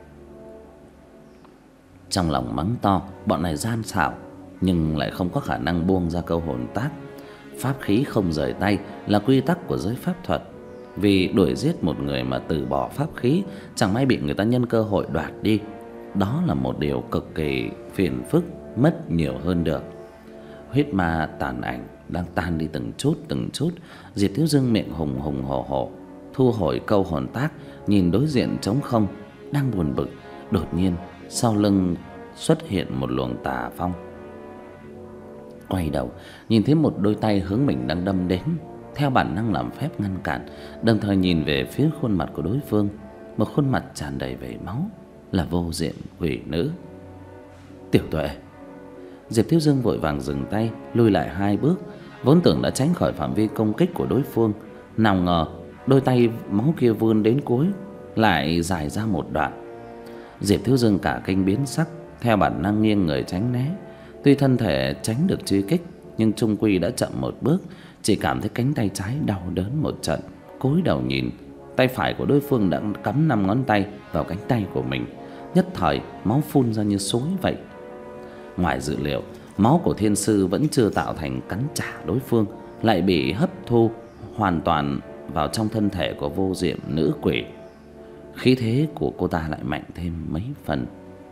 Trong lòng mắng to, bọn này gian xảo nhưng lại không có khả năng buông ra câu hồn tác. Pháp khí không rời tay là quy tắc của giới pháp thuật. Vì đuổi giết một người mà từ bỏ pháp khí, chẳng may bị người ta nhân cơ hội đoạt đi, đó là một điều cực kỳ phiền phức, mất nhiều hơn được. Huyết ma tàn ảnh đang tan đi từng chút từng chút. Diệp Thiếu Dương miệng hùng hùng hổ hổ, thu hồi câu hồn tác, nhìn đối diện trống không, đang buồn bực. Đột nhiên sau lưng xuất hiện một luồng tà phong. Quay đầu nhìn thấy một đôi tay hướng mình đang đâm đến, theo bản năng làm phép ngăn cản, đồng thời nhìn về phía khuôn mặt của đối phương, một khuôn mặt tràn đầy vẻ máu, là Vô Diệm quỷ nữ. Tiểu Tuệ. Diệp Thiếu Dương vội vàng dừng tay, lùi lại hai bước, vốn tưởng đã tránh khỏi phạm vi công kích của đối phương, nào ngờ đôi tay máu kia vươn đến cuối lại dài ra một đoạn. Diệp Thiếu Dương cả kinh biến sắc, theo bản năng nghiêng người tránh né. Tuy thân thể tránh được truy kích, nhưng chung quy đã chậm một bước, chỉ cảm thấy cánh tay trái đau đớn một trận. Cúi đầu nhìn, tay phải của đối phương đã cắm năm ngón tay vào cánh tay của mình, nhất thời máu phun ra như suối vậy. Ngoài dự liệu, máu của thiên sư vẫn chưa tạo thành cắn trả đối phương, lại bị hấp thu hoàn toàn vào trong thân thể của Vô Diệm nữ quỷ. Khí thế của cô ta lại mạnh thêm mấy phần.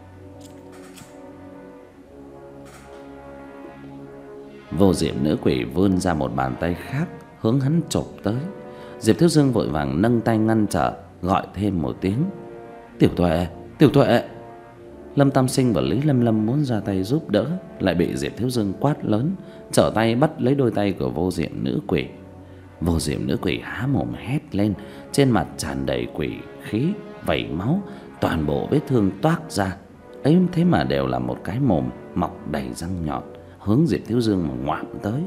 Vô Diệm nữ quỷ vươn ra một bàn tay khác hướng hắn chộp tới. Diệp Thiếu Dương vội vàng nâng tay ngăn trở, gọi thêm một tiếng. Tiểu Tuệ, Tiểu Tuệ. Lâm Tam Sinh và Lý Lâm Lâm muốn ra tay giúp đỡ, lại bị Diệp Thiếu Dương quát lớn, trở tay bắt lấy đôi tay của Vô Diệm nữ quỷ. Vô Diệm nữ quỷ há mồm hét lên, trên mặt tràn đầy quỷ khí, vẩy máu, toàn bộ vết thương toác ra. Ấy thế mà đều là một cái mồm mọc đầy răng nhọn, hướng Diệp Thiếu Dương mà ngoạm tới.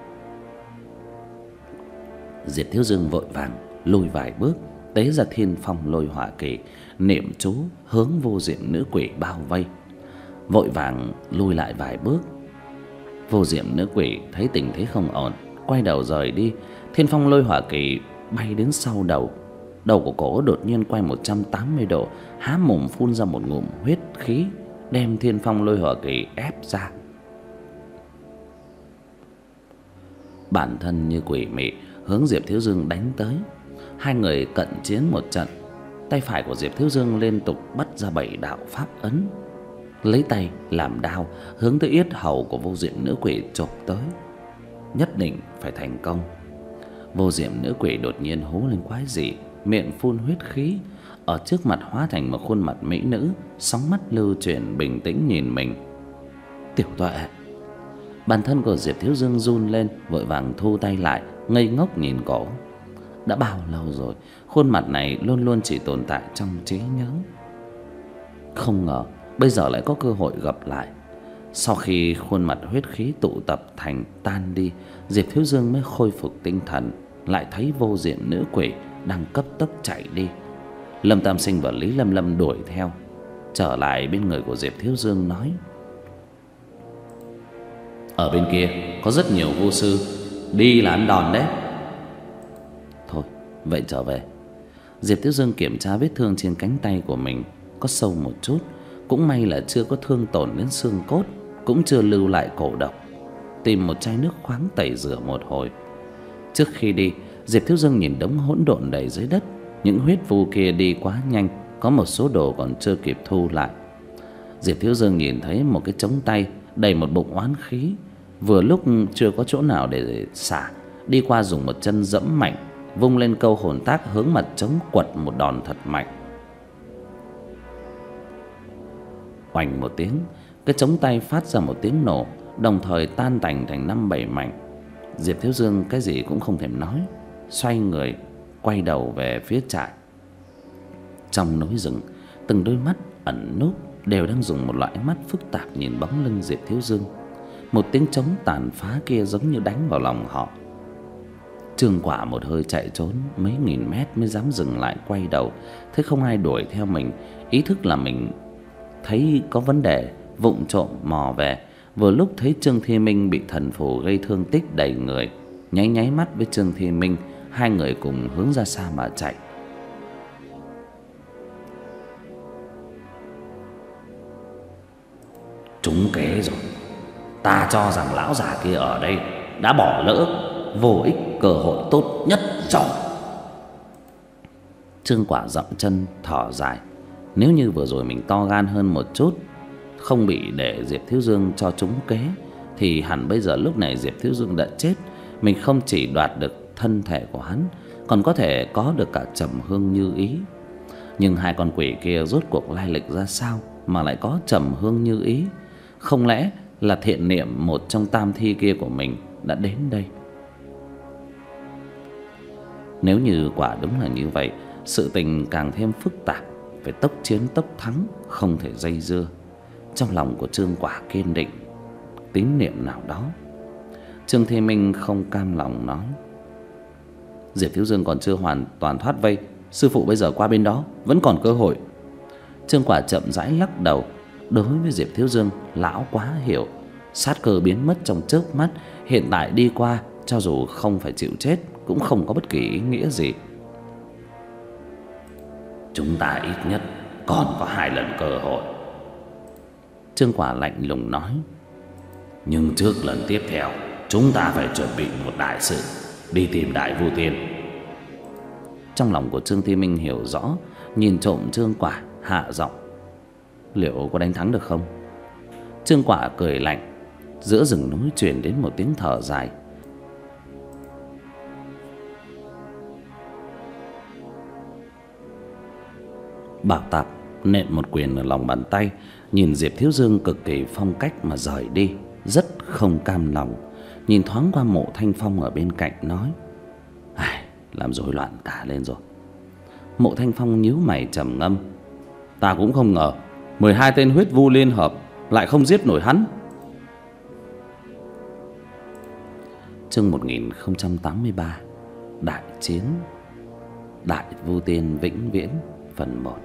Diệp Thiếu Dương vội vàng lùi vài bước, tế ra Thiên Phong Lôi Hỏa Kỳ, niệm chú hướng Vô Diệm nữ quỷ bao vây. Vội vàng lùi lại vài bước. Vô Diệm nữ quỷ thấy tình thế không ổn, quay đầu rời đi. Thiên Phong Lôi Hỏa Kỳ bay đến sau đầu, đầu của cổ đột nhiên quay một trăm tám mươi độ, há mồm phun ra một ngụm huyết khí, đem Thiên Phong Lôi Hỏa Kỳ ép ra. Bản thân như quỷ mị hướng Diệp Thiếu Dương đánh tới. Hai người cận chiến một trận, tay phải của Diệp Thiếu Dương liên tục bắt ra bảy đạo pháp ấn, lấy tay làm đao hướng tới yết hầu của Vô Diệm nữ quỷ chộp tới. Nhất định phải thành công. Vô Diệm nữ quỷ đột nhiên hú lên quái dị, miệng phun huyết khí, ở trước mặt hóa thành một khuôn mặt mỹ nữ, sóng mắt lưu chuyển bình tĩnh nhìn mình. Tiểu Tuệ. Bản thân của Diệp Thiếu Dương run lên, vội vàng thu tay lại, ngây ngốc nhìn cổ. Đã bao lâu rồi khuôn mặt này luôn luôn chỉ tồn tại trong trí nhớ. Không ngờ bây giờ lại có cơ hội gặp lại. Sau khi khuôn mặt huyết khí tụ tập thành tan đi, Diệp Thiếu Dương mới khôi phục tinh thần, lại thấy vô diện nữ quỷ đang cấp tốc chạy đi. Lâm Tam Sinh và Lý Lâm Lâm đuổi theo. Trở lại bên người của Diệp Thiếu Dương nói: ở bên kia có rất nhiều vô sư, đi là ăn đòn đấy. Thôi vậy trở về. Diệp Thiếu Dương kiểm tra vết thương trên cánh tay của mình, có sâu một chút, cũng may là chưa có thương tổn đến xương cốt, cũng chưa lưu lại cổ độc. Tìm một chai nước khoáng tẩy rửa một hồi. Trước khi đi, Diệp Thiếu Dương nhìn đống hỗn độn đầy dưới đất. Những huyết vu kia đi quá nhanh, có một số đồ còn chưa kịp thu lại. Diệp Thiếu Dương nhìn thấy một cái trống tay đầy một bụng oán khí, vừa lúc chưa có chỗ nào để xả, đi qua dùng một chân dẫm mạnh, vung lên câu hồn tác hướng mặt trống quật một đòn thật mạnh. Oành một tiếng, cái trống tay phát ra một tiếng nổ, đồng thời tan tành thành năm bảy mảnh. Diệp Thiếu Dương cái gì cũng không thèm nói, xoay người quay đầu về phía trại. Trong núi rừng, từng đôi mắt ẩn núp đều đang dùng một loại ánh mắt phức tạp nhìn bóng lưng Diệp Thiếu Dương. Một tiếng trống tàn phá kia giống như đánh vào lòng họ. Trương Quả một hơi chạy trốn mấy nghìn mét mới dám dừng lại quay đầu, thấy không ai đuổi theo mình, ý thức là mình thấy có vấn đề, vụng trộm mò về. Vừa lúc thấy Trương Thi Minh bị thần phù gây thương tích đầy người, nháy nháy mắt với Trương Thi Minh, hai người cùng hướng ra xa mà chạy. Trúng kế rồi. Ta cho rằng lão già kia ở đây đã bỏ lỡ vô ích cơ hội tốt nhất rồi. Trương Quả dậm chân thở dài. Nếu như vừa rồi mình to gan hơn một chút, không bị để Diệp Thiếu Dương cho trúng kế, thì hẳn bây giờ lúc này Diệp Thiếu Dương đã chết. Mình không chỉ đoạt được thân thể của hắn, còn có thể có được cả Trầm Hương Như Ý. Nhưng hai con quỷ kia rốt cuộc lai lịch ra sao mà lại có Trầm Hương Như Ý? Không lẽ là thiện niệm một trong tam thi kia của mình đã đến đây? Nếu như quả đúng là như vậy, sự tình càng thêm phức tạp, phải tốc chiến tốc thắng, không thể dây dưa. Trong lòng của Trương Quả kiên định tín niệm nào đó. Trương Thế Minh không cam lòng nói: Diệp Thiếu Dương còn chưa hoàn toàn thoát vây, sư phụ bây giờ qua bên đó vẫn còn cơ hội. Trương Quả chậm rãi lắc đầu. Đối với Diệp Thiếu Dương, lão quá hiểu. Sát cơ biến mất trong chớp mắt, hiện tại đi qua cho dù không phải chịu chết cũng không có bất kỳ ý nghĩa gì. Chúng ta ít nhất còn có hai lần cơ hội. Trương Quả lạnh lùng nói. Nhưng trước lần tiếp theo, chúng ta phải chuẩn bị một đại sự, đi tìm Đại Vu Tiên. Trong lòng của Trương Thi Minh hiểu rõ, nhìn trộm Trương Quả, hạ giọng: Liệu có đánh thắng được không? Trương Quả cười lạnh. Giữa rừng núi truyền đến một tiếng thở dài. Bảo Tạp nện một quyền ở lòng bàn tay, nhìn Diệp Thiếu Dương cực kỳ phong cách mà rời đi, rất không cam lòng. Nhìn thoáng qua Mộ Thanh Phong ở bên cạnh nói: Ai, làm rối loạn cả lên rồi. Mộ Thanh Phong nhíu mày trầm ngâm: Ta cũng không ngờ mười hai tên huyết vu liên hợp lại không giết nổi hắn. Chương một nghìn không trăm tám mươi ba. Đại chiến Đại Vu Tiên vĩnh viễn phần một.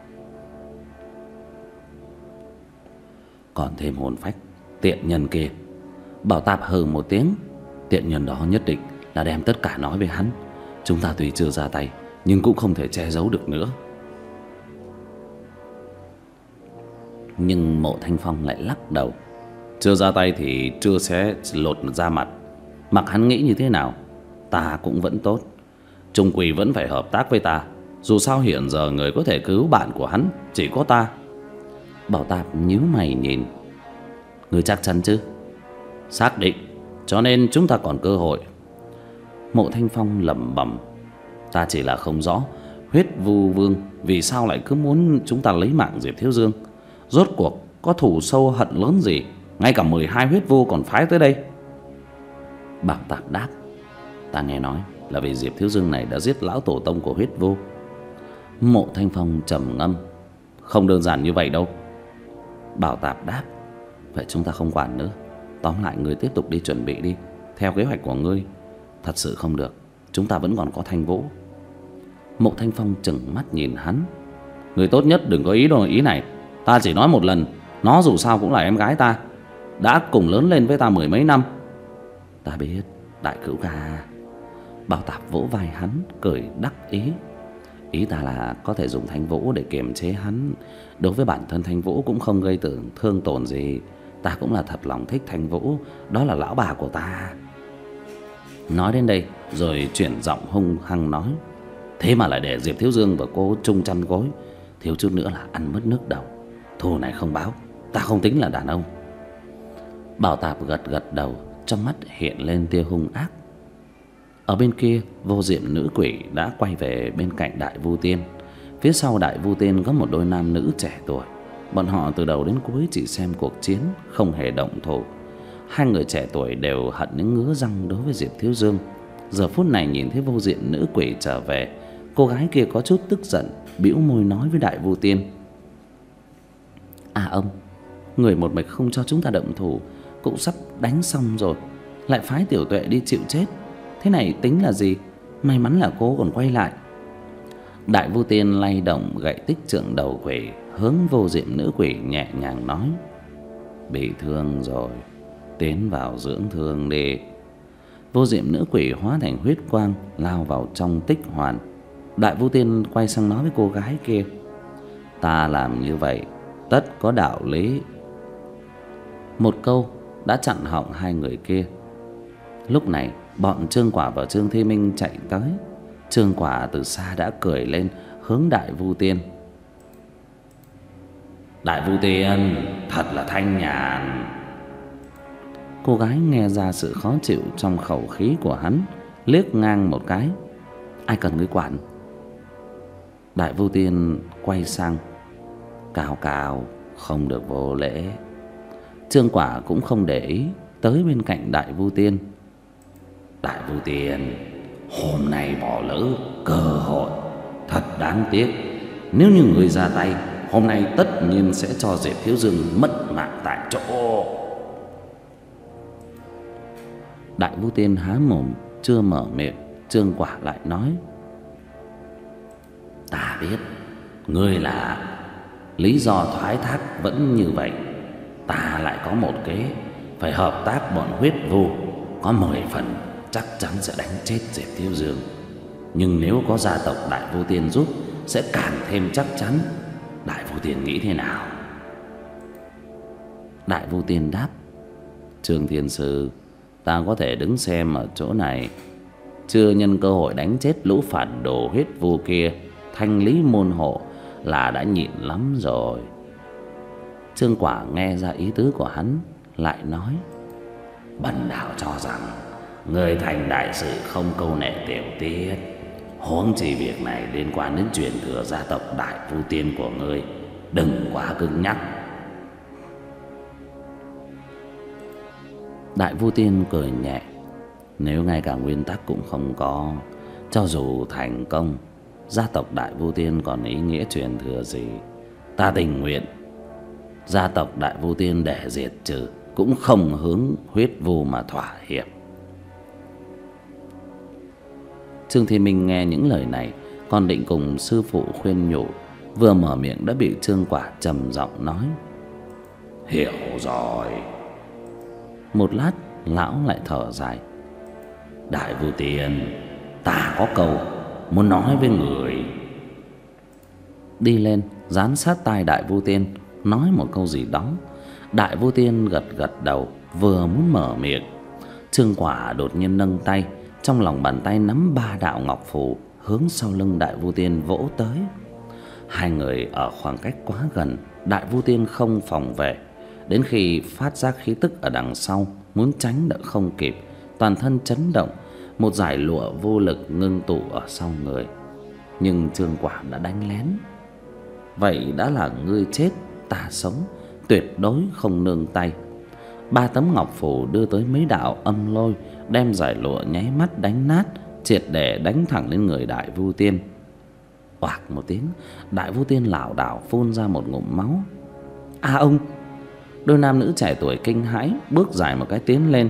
Còn thêm hồn phách tiện nhân kia. Bảo Tạp hừ một tiếng. Tiện nhân đó nhất định là đem tất cả nói với hắn. Chúng ta tuy chưa ra tay, nhưng cũng không thể che giấu được nữa. Nhưng Mộ Thanh Phong lại lắc đầu. Chưa ra tay thì chưa sẽ lột ra mặt. Mặc hắn nghĩ như thế nào, ta cũng vẫn tốt. Trung Quỳ vẫn phải hợp tác với ta. Dù sao hiện giờ người có thể cứu bạn của hắn chỉ có ta. Bảo Tạp nhíu mày nhìn. Ngươi chắc chắn chứ? Xác định, cho nên chúng ta còn cơ hội. Mộ Thanh Phong lẩm bẩm. Ta chỉ là không rõ Huyết Vu Vương vì sao lại cứ muốn chúng ta lấy mạng Diệp Thiếu Dương. Rốt cuộc có thù sâu hận lớn gì, ngay cả mười hai huyết vu còn phái tới đây? Bảo Tạp đáp: Ta nghe nói là vì Diệp Thiếu Dương này đã giết lão tổ tông của huyết vu. Mộ Thanh Phong trầm ngâm: Không đơn giản như vậy đâu. Bảo Tạp đáp: Vậy chúng ta không quản nữa. Tóm lại ngươi tiếp tục đi chuẩn bị đi, theo kế hoạch của ngươi. Thật sự không được, chúng ta vẫn còn có Thanh Vũ. Mộ Thanh Phong trừng mắt nhìn hắn: Ngươi tốt nhất đừng có ý đồ ý này. Ta chỉ nói một lần, nó dù sao cũng là em gái ta, đã cùng lớn lên với ta mười mấy năm. Ta biết, đại cữu ca. Bảo Tạp vỗ vai hắn cười đắc ý: Ý ta là có thể dùng Thanh Vũ để kiềm chế hắn. Đối với bản thân Thanh Vũ cũng không gây tưởng thương tổn gì. Ta cũng là thật lòng thích Thanh Vũ, đó là lão bà của ta. Nói đến đây rồi chuyển giọng hung hăng nói: Thế mà lại để Diệp Thiếu Dương và cô chung chăn gối, thiếu chút nữa là ăn mất nước đầu. Thù này không báo, ta không tính là đàn ông. Bảo Tạp gật gật đầu, trong mắt hiện lên tia hung ác. Ở bên kia, vô diệm nữ quỷ đã quay về bên cạnh Đại Vu Tiên. Phía sau Đại Vu Tiên có một đôi nam nữ trẻ tuổi. Bọn họ từ đầu đến cuối chỉ xem cuộc chiến, không hề động thủ. Hai người trẻ tuổi đều hận những ngứa răng đối với Diệp Thiếu Dương. Giờ phút này nhìn thấy vô diệm nữ quỷ trở về, cô gái kia có chút tức giận, bĩu môi nói với Đại Vu Tiên: À ông, người một mạch không cho chúng ta động thủ, cũng sắp đánh xong rồi, lại phái Tiểu Tuệ đi chịu chết. Thế này tính là gì? May mắn là cô còn quay lại. Đại Vu Tiên lay động gậy tích trượng đầu quỷ, hướng vô diệm nữ quỷ nhẹ nhàng nói: Bị thương rồi, tiến vào dưỡng thương đi. Vô diệm nữ quỷ hóa thành huyết quang lao vào trong tích hoàn. Đại Vu Tiên quay sang nói với cô gái kia: Ta làm như vậy tất có đạo lý. Một câu đã chặn họng hai người kia. Lúc này bọn Trương Quả và Trương Thi Minh chạy tới. Trương Quả từ xa đã cười lên, hướng Đại Vu Tiên: Đại Vu Tiên thật là thanh nhàn. Cô gái nghe ra sự khó chịu trong khẩu khí của hắn, liếc ngang một cái: Ai cần ngươi quản? Đại Vu Tiên quay sang: Cao cao, không được vô lễ. Trương Quả cũng không để ý, tới bên cạnh Đại Vu Tiên: Đại Vu Tiên, hôm nay bỏ lỡ cơ hội, thật đáng tiếc. Nếu như người ra tay, hôm nay tất nhiên sẽ cho Diệp Thiếu Dương mất mạng tại chỗ. Đại Vu Tiên há mồm chưa mở miệng, Trương Quả lại nói: Ta biết ngươi là lý do thoái thác vẫn như vậy. Ta lại có một kế, phải hợp tác bọn huyết vu, có mười phần chắc chắn sẽ đánh chết Diệp Thiếu Dương. Nhưng nếu có gia tộc Đại Vu Tiên giúp, sẽ càng thêm chắc chắn. Đại Vu Tiên nghĩ thế nào? Đại Vu Tiên đáp: Trương Thiên Sư, ta có thể đứng xem ở chỗ này, chưa nhân cơ hội đánh chết lũ phản đồ huyết vu kia, thanh lý môn hộ là đã nhịn lắm rồi. Trương Quả nghe ra ý tứ của hắn, lại nói: Bần đạo cho rằng người thành đại sự không câu nệ tiểu tiết, huống chi việc này liên quan đến truyền thừa gia tộc Đại Vu Tiên của ngươi, đừng quá cứng nhắc. Đại Vu Tiên cười nhẹ: Nếu ngay cả nguyên tắc cũng không có, cho dù thành công, gia tộc Đại Vu Tiên còn ý nghĩa truyền thừa gì? Ta tình nguyện gia tộc Đại Vu Tiên để diệt trừ, cũng không hướng huyết vu mà thỏa hiệp. Trương Thi Minh nghe những lời này, còn định cùng sư phụ khuyên nhủ, vừa mở miệng đã bị Trương Quả trầm giọng nói: Hiểu rồi. Một lát lão lại thở dài: Đại Vu Tiên, ta có câu muốn nói với người. Đi lên dán sát tai Đại Vu Tiên, nói một câu gì đó. Đại Vu Tiên gật gật đầu, vừa muốn mở miệng, Trương Quả đột nhiên nâng tay, trong lòng bàn tay nắm ba đạo ngọc phù, hướng sau lưng Đại Vu Tiên vỗ tới. Hai người ở khoảng cách quá gần, Đại Vu Tiên không phòng vệ, đến khi phát giác khí tức ở đằng sau, muốn tránh đã không kịp, toàn thân chấn động, Một dải lụa vô lực ngưng tụ ở sau người. Nhưng Trương Quả đã đánh lén. Vậy đã là ngươi chết ta sống, tuyệt đối không nương tay. Ba tấm ngọc phù đưa tới mấy đạo âm lôi, đem dải lụa nháy mắt đánh nát, triệt để đánh thẳng lên người Đại Vu Tiên. Oạc một tiếng, Đại Vu Tiên lảo đảo phun ra một ngụm máu. À ông! Đôi nam nữ trẻ tuổi kinh hãi, bước dài một cái tiến lên.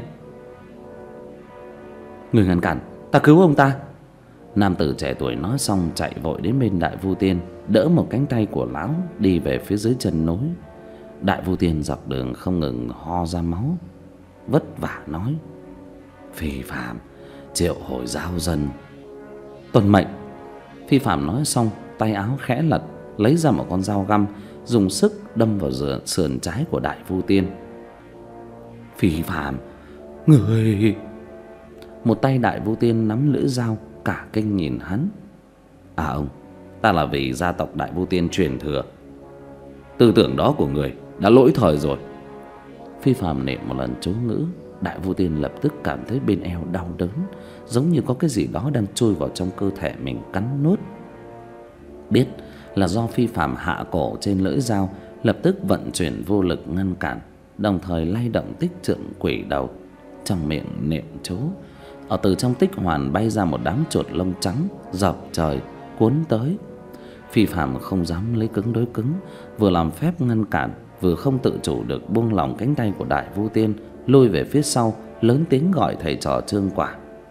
Người ngăn cản, ta cứu ông ta. Nam tử trẻ tuổi nói xong chạy vội đến bên Đại Vu Tiên, đỡ một cánh tay của lão đi về phía dưới chân núi. Đại Vu Tiên dọc đường không ngừng ho ra máu, vất vả nói: Phi Phạm, triệu hồi giáo dân. Tuân mệnh. Phi Phạm nói xong, tay áo khẽ lật, lấy ra một con dao găm, dùng sức đâm vào sườn trái của Đại Vu Tiên. Phi Phạm, người... Một tay Đại Vu Tiên nắm lưỡi dao, cả kinh nhìn hắn. À ông, ta là vì gia tộc Đại Vu Tiên truyền thừa. Tư tưởng đó của người đã lỗi thời rồi. Phi Phạm niệm một lần chú ngữ. Đại Vu Tiên lập tức cảm thấy bên eo đau đớn, giống như có cái gì đó đang chui vào trong cơ thể mình cắn nuốt. Biết là do Phi Phạm hạ cổ trên lưỡi dao, lập tức vận chuyển vô lực ngăn cản, đồng thời lay động tích trượng quỷ đầu, trong miệng niệm chú. Ở từ trong tích hoàn bay ra một đám chuột lông trắng dọc trời cuốn tới. Phi Phạm không dám lấy cứng đối cứng, vừa làm phép ngăn cản, vừa không tự chủ được buông lỏng cánh tay của Đại Vu Tiên, lùi về phía sau, lớn tiếng gọi thầy trò Trương Quả.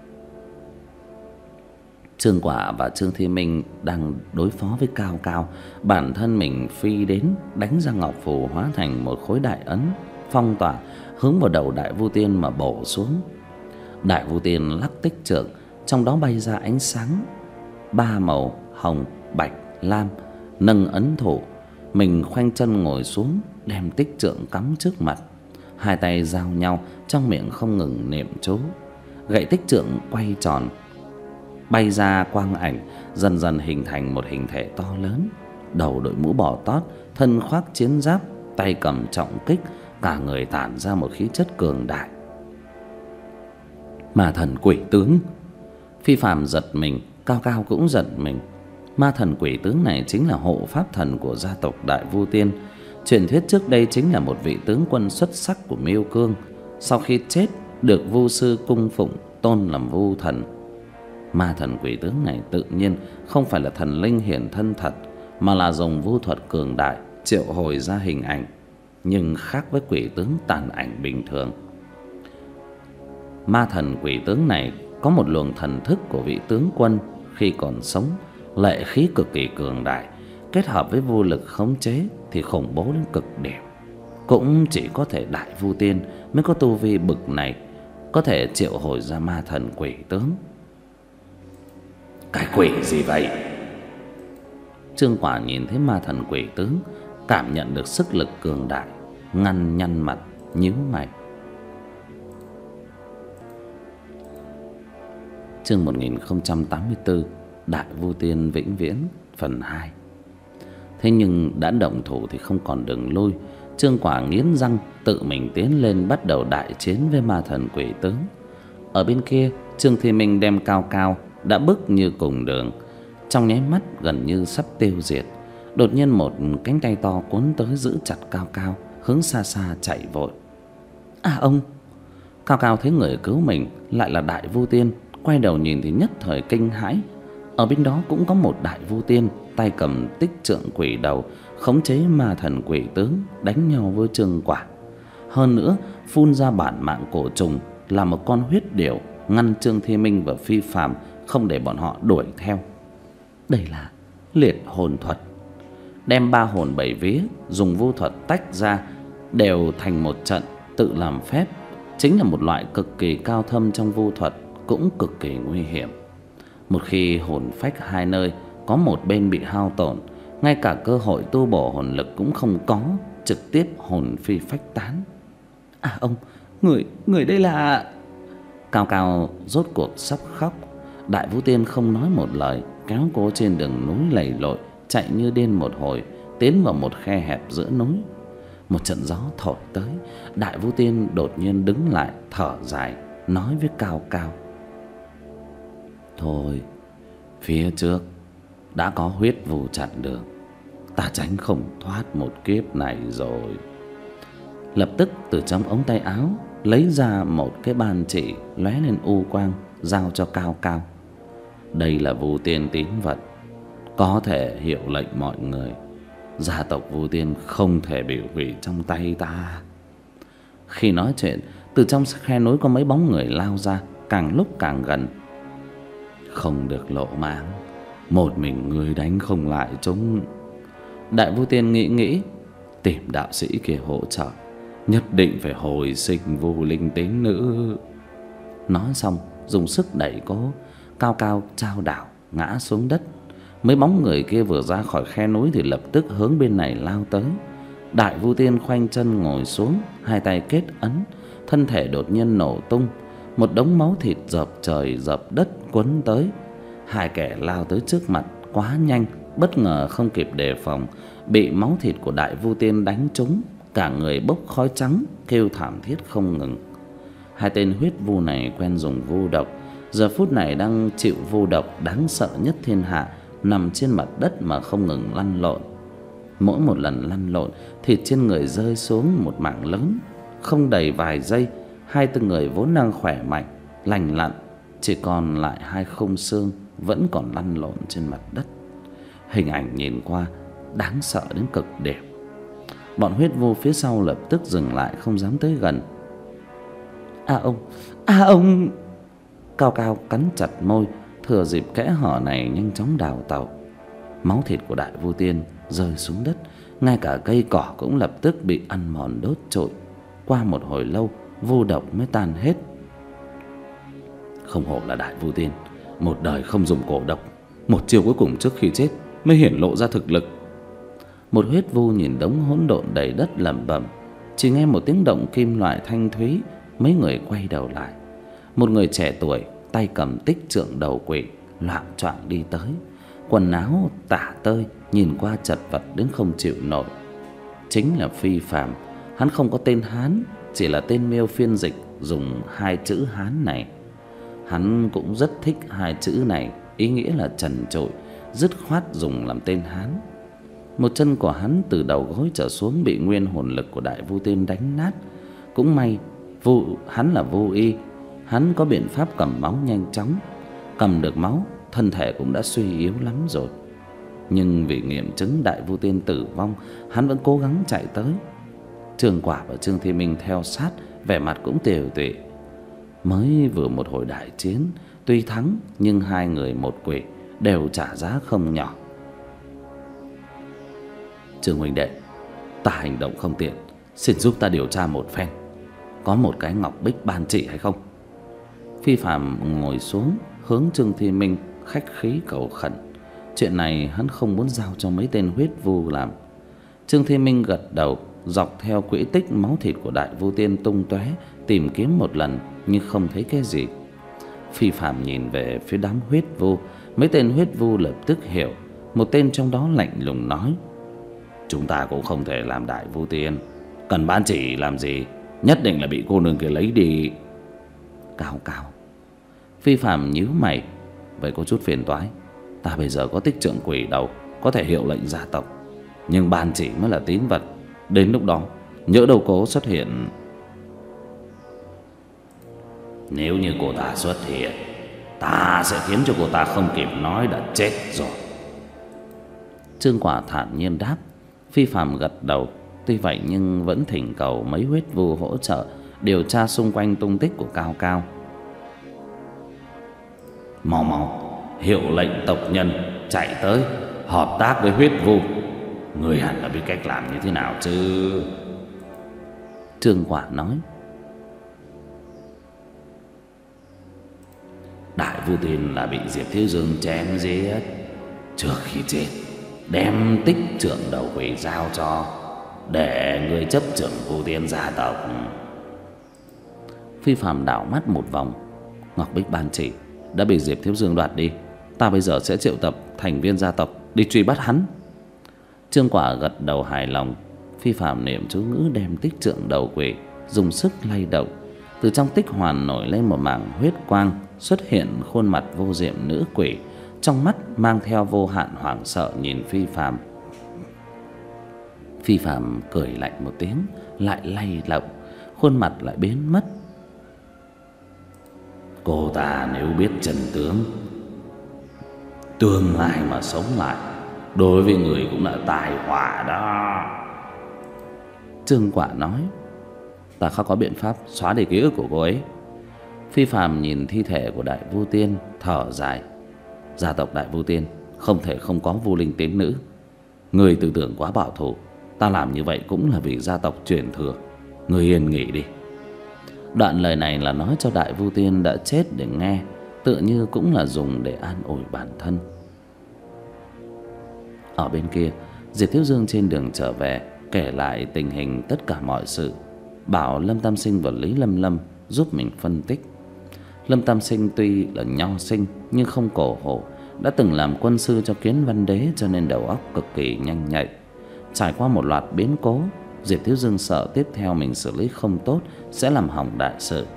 Trương Quả và Trương Thi Minh đang đối phó với Cao Cao, bản thân mình phi đến đánh ra ngọc phù hóa thành một khối đại ấn phong tỏa, hướng vào đầu Đại Vu Tiên mà bổ xuống. Đại Vu Tiên lắc tích trượng, trong đó bay ra ánh sáng ba màu hồng, bạch, lam, nâng ấn thủ, mình khoanh chân ngồi xuống, đem tích trượng cắm trước mặt, hai tay giao nhau, trong miệng không ngừng niệm chú. Gậy tích trượng quay tròn, bay ra quang ảnh, dần dần hình thành một hình thể to lớn, đầu đội mũ bò tót, thân khoác chiến giáp, tay cầm trọng kích, cả người tản ra một khí chất cường đại. Ma thần quỷ tướng. Phi Phạm giật mình, Cao Cao cũng giật mình. Ma thần quỷ tướng này chính là hộ pháp thần của gia tộc Đại Vu Tiên. Truyền thuyết trước đây chính là một vị tướng quân xuất sắc của Miêu Cương, sau khi chết được Vu sư cung phụng, tôn làm Vu thần. Ma thần quỷ tướng này tự nhiên không phải là thần linh hiển thân thật, mà là dùng vu thuật cường đại triệu hồi ra hình ảnh, nhưng khác với quỷ tướng tàn ảnh bình thường. Ma thần quỷ tướng này có một luồng thần thức của vị tướng quân khi còn sống, lệ khí cực kỳ cường đại, kết hợp với vô lực khống chế thì khủng bố đến cực điểm. Cũng chỉ có thể Đại Vu Tiên mới có tu vi bực này, có thể triệu hồi ra ma thần quỷ tướng. Cái quỷ gì vậy? Trương Quả nhìn thấy ma thần quỷ tướng, cảm nhận được sức lực cường đại, ngăn nhăn mặt, nhíu mày. Chương một nghìn không trăm tám mươi tư, Đại Vu Tiên vĩnh viễn phần hai. Thế nhưng đã động thủ thì không còn đường lui. Trương Quả nghiến răng tự mình tiến lên, bắt đầu đại chiến với ma thần quỷ tướng. Ở bên kia, Trương Thi Minh đem Cao Cao đã bức như cùng đường, trong nháy mắt gần như sắp tiêu diệt. Đột nhiên một cánh tay to cuốn tới giữ chặt Cao Cao, hướng xa xa chạy vội. À ông! Cao Cao thấy người cứu mình lại là Đại Vu Tiên, quay đầu nhìn thì nhất thời kinh hãi. Ở bên đó cũng có một Đại Vu Tiên, tay cầm tích trượng quỷ đầu, khống chế ma thần quỷ tướng, đánh nhau với Trương Quả. Hơn nữa phun ra bản mạng cổ trùng là một con huyết điểu, ngăn Trương Thi Minh và Phi Phạm không để bọn họ đuổi theo. Đây là liệt hồn thuật, đem ba hồn bảy vía dùng vu thuật tách ra đều thành một trận, tự làm phép, chính là một loại cực kỳ cao thâm trong vu thuật, cũng cực kỳ nguy hiểm. Một khi hồn phách hai nơi có một bên bị hao tổn, ngay cả cơ hội tu bổ hồn lực cũng không có, trực tiếp hồn phi phách tán. À ông, người người đây là... Cao Cao rốt cuộc sắp khóc. Đại Vu Tiên không nói một lời, kéo cô trên đường núi lầy lội, chạy như điên một hồi, tiến vào một khe hẹp giữa núi. Một trận gió thổi tới, Đại Vu Tiên đột nhiên đứng lại, thở dài, nói với Cao Cao: Thôi, phía trước đã có huyết vu chặn đường, ta tránh không thoát một kiếp này rồi. Lập tức từ trong ống tay áo lấy ra một cái ban chỉ lóe lên u quang, giao cho Cao Cao. Đây là Vu Tiên tín vật, có thể hiệu lệnh mọi người. Gia tộc Vu Tiên không thể bị hủy trong tay ta. Khi nói chuyện, từ trong khe núi có mấy bóng người lao ra, càng lúc càng gần. Không được lộ máng, một mình người đánh không lại chúng. Đại Vu Tiên nghĩ nghĩ, tìm đạo sĩ kia hỗ trợ, nhất định phải hồi sinh Vu Linh tín nữ. Nói xong dùng sức đẩy cố, Cao Cao chao đảo ngã xuống đất. Mấy bóng người kia vừa ra khỏi khe núi thì lập tức hướng bên này lao tới. Đại Vu Tiên khoanh chân ngồi xuống, hai tay kết ấn, thân thể đột nhiên nổ tung, một đống máu thịt dợp trời dợp đất quấn tới. Hai kẻ lao tới trước mặt quá nhanh, bất ngờ không kịp đề phòng, bị máu thịt của Đại Vu Tiên đánh trúng, cả người bốc khói trắng, kêu thảm thiết không ngừng. Hai tên huyết vu này quen dùng vu độc, giờ phút này đang chịu vu độc đáng sợ nhất thiên hạ, nằm trên mặt đất mà không ngừng lăn lộn. Mỗi một lần lăn lộn, thịt trên người rơi xuống một mảng lớn. Không đầy vài giây, hai tên người vốn đang khỏe mạnh, lành lặn, chỉ còn lại hai khung xương vẫn còn lăn lộn trên mặt đất. Hình ảnh nhìn qua đáng sợ đến cực điểm. Bọn huyết vu phía sau lập tức dừng lại, không dám tới gần. A ông, a ông! Cao Cao cắn chặt môi, thừa dịp kẽ hở này nhanh chóng đào tẩu. Máu thịt của Đại Vu Tiên rơi xuống đất, ngay cả cây cỏ cũng lập tức bị ăn mòn đốt trụi. Qua một hồi lâu, vu độc mới tan hết. Không hổ là Đại Vu Tiên, một đời không dùng cổ độc, một chiêu cuối cùng trước khi chết mới hiển lộ ra thực lực. Một huyết vu nhìn đống hỗn độn đầy đất lẩm bẩm. Chỉ nghe một tiếng động kim loại thanh thúy, mấy người quay đầu lại. Một người trẻ tuổi tay cầm tích trượng đầu quỷ loạng choạng đi tới, quần áo tả tơi, nhìn qua chật vật đến không chịu nổi. Chính là Phi Phàm. Hắn không có tên Hán, chỉ là tên Miêu phiên dịch dùng hai chữ Hán này. Hắn cũng rất thích hai chữ này, ý nghĩa là trần trụi, dứt khoát dùng làm tên Hán. Một chân của hắn từ đầu gối trở xuống bị nguyên hồn lực của Đại Vu Tiên đánh nát. Cũng may vu hắn là vô y, hắn có biện pháp cầm máu nhanh chóng. Cầm được máu, thân thể cũng đã suy yếu lắm rồi. Nhưng vì nghiệm chứng Đại Vu Tiên tử vong, hắn vẫn cố gắng chạy tới. Trương Quả và Trương Thi Minh theo sát, vẻ mặt cũng tiều tụy. Mới vừa một hồi đại chiến, tuy thắng nhưng hai người một quỷ đều trả giá không nhỏ. Trương huynh đệ, ta hành động không tiện, xin giúp ta điều tra một phen. Có một cái ngọc bích ban chỉ hay không? Phi Phàm ngồi xuống, hướng Trương Thi Minh khách khí cầu khẩn. Chuyện này hắn không muốn giao cho mấy tên huyết vu làm. Trương Thi Minh gật đầu, dọc theo quỹ tích máu thịt của Đại Vu Tiên tung tóe tìm kiếm một lần nhưng không thấy cái gì. Phi Phàm nhìn về phía đám huyết vu, mấy tên huyết vu lập tức hiểu. Một tên trong đó lạnh lùng nói: chúng ta cũng không thể làm Đại Vu Tiên, cần ban chỉ làm gì, nhất định là bị cô nương kia lấy đi. Cao Cao. Phi Phàm nhíu mày: vậy có chút phiền toái. Ta bây giờ có tích trượng quỷ đầu, có thể hiệu lệnh gia tộc, nhưng ban chỉ mới là tín vật. Đến lúc đó nhỡ đâu cố xuất hiện. Nếu như cô ta xuất hiện, ta sẽ khiến cho cô ta không kịp nói đã chết rồi. Trương Quả thản nhiên đáp. Phi Phàm gật đầu. Tuy vậy nhưng vẫn thỉnh cầu mấy huyết vu hỗ trợ điều tra xung quanh tung tích của Cao Cao. Mau mau hiệu lệnh tộc nhân chạy tới hợp tác với huyết vu. Người hẳn là biết cách làm như thế nào chứ? Trương Quả nói. Đại Vu Tiên là bị Diệp Thiếu Dương chém giết. Trước khi chết đem tích trượng đầu quỷ giao cho, để người chấp trưởng Vu Tiên gia tộc. Phi Phàm đảo mắt một vòng. Ngọc bích ban chỉ đã bị Diệp Thiếu Dương đoạt đi. Ta bây giờ sẽ triệu tập thành viên gia tộc đi truy bắt hắn. Trương Quả gật đầu hài lòng. Phi Phàm niệm chú ngữ đem tích trượng đầu quỷ dùng sức lay động. Từ trong tích hoàn nổi lên một mảng huyết quang, xuất hiện khuôn mặt vô diệm nữ quỷ, trong mắt mang theo vô hạn hoảng sợ nhìn Phi Phàm. Phi Phàm cười lạnh một tiếng, lại lay động, khuôn mặt lại biến mất. Cô ta nếu biết chân tướng, tương lai mà sống lại, đối với người cũng là tai họa đó. Trương Quả nói: Ta không có biện pháp xóa đi ký ức của cô ấy. Phi Phàm nhìn thi thể của Đại Vu Tiên, thở dài. Gia tộc Đại Vu Tiên không thể không có Vu Linh tín nữ. Người tư tưởng quá bảo thủ, ta làm như vậy cũng là vì gia tộc truyền thừa. Người yên nghỉ đi. Đoạn lời này là nói cho Đại Vu Tiên đã chết để nghe, tựa như cũng là dùng để an ủi bản thân. Ở bên kia, Diệp Thiếu Dương trên đường trở về kể lại tình hình tất cả mọi sự, bảo Lâm Tam Sinh và Lý Lâm Lâm giúp mình phân tích. Lâm Tam Sinh tuy là nho sinh nhưng không cổ hủ, đã từng làm quân sư cho Kiến Văn Đế, cho nên đầu óc cực kỳ nhanh nhạy. Trải qua một loạt biến cố, Diệp Thiếu Dương sợ tiếp theo mình xử lý không tốt sẽ làm hỏng đại sự.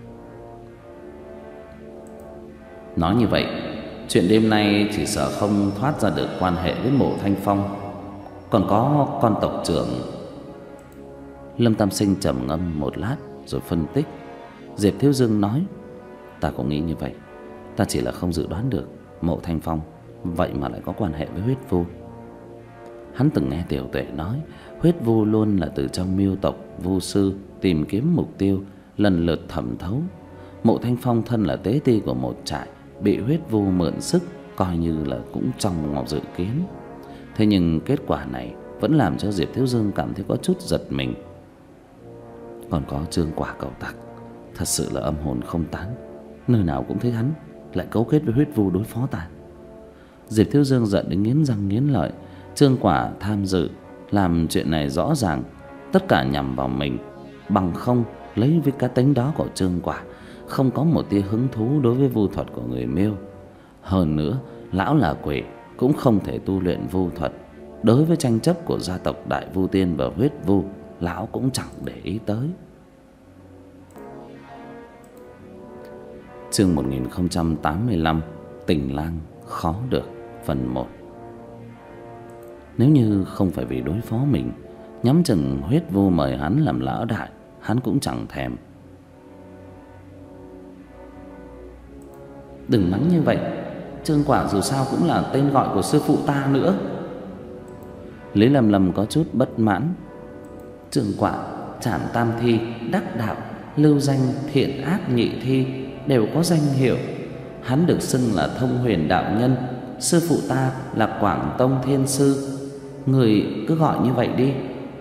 Nói như vậy, chuyện đêm nay chỉ sợ không thoát ra được quan hệ với Mộ Thanh Phong. Còn có con tộc trưởng. Lâm Tam Sinh trầm ngâm một lát rồi phân tích. Diệp Thiếu Dương nói: Ta cũng nghĩ như vậy. Ta chỉ là không dự đoán được Mộ Thanh Phong vậy mà lại có quan hệ với Huyết Vu. Hắn từng nghe Tiểu Tuệ nói Huyết Vu luôn là từ trong miêu tộc Vu sư tìm kiếm mục tiêu, lần lượt thẩm thấu. Mộ Thanh Phong thân là tế ti của một trại, bị Huyết Vu mượn sức, coi như là cũng trong ngọc dự kiến. Thế nhưng kết quả này vẫn làm cho Diệp Thiếu Dương cảm thấy có chút giật mình. Còn có Trương Quả cậu tặc, thật sự là âm hồn không tán, nơi nào cũng thấy hắn lại cấu kết với Huyết Vu đối phó ta. Diệp Thiếu Dương giận đến nghiến răng nghiến lợi. Trương Quả tham dự làm chuyện này rõ ràng tất cả nhằm vào mình, bằng không lấy với cá tính đó của Trương Quả, không có một tia hứng thú đối với vu thuật của người Miêu. Hơn nữa, lão là quỷ cũng không thể tu luyện vu thuật. Đối với tranh chấp của gia tộc Đại Vu Tiên và Huyết Vu, lão cũng chẳng để ý tới. Chương một nghìn không trăm tám mươi lăm, Tình Lang khó được, phần một. Nếu như không phải vì đối phó mình, nhắm chừng Huyết Vu mời hắn làm lão đại, hắn cũng chẳng thèm. Đừng mắng như vậy, Trương Quả dù sao cũng là tên gọi của sư phụ ta nữa. Lý Lâm Lâm có chút bất mãn. Trương Quả, Trảm Tam Thi, Đắc Đạo, lưu danh Thiện Ác Nhị Thi đều có danh hiệu. Hắn được xưng là Thông Huyền đạo nhân, sư phụ ta là Quảng Tông Thiên sư. Người cứ gọi như vậy đi.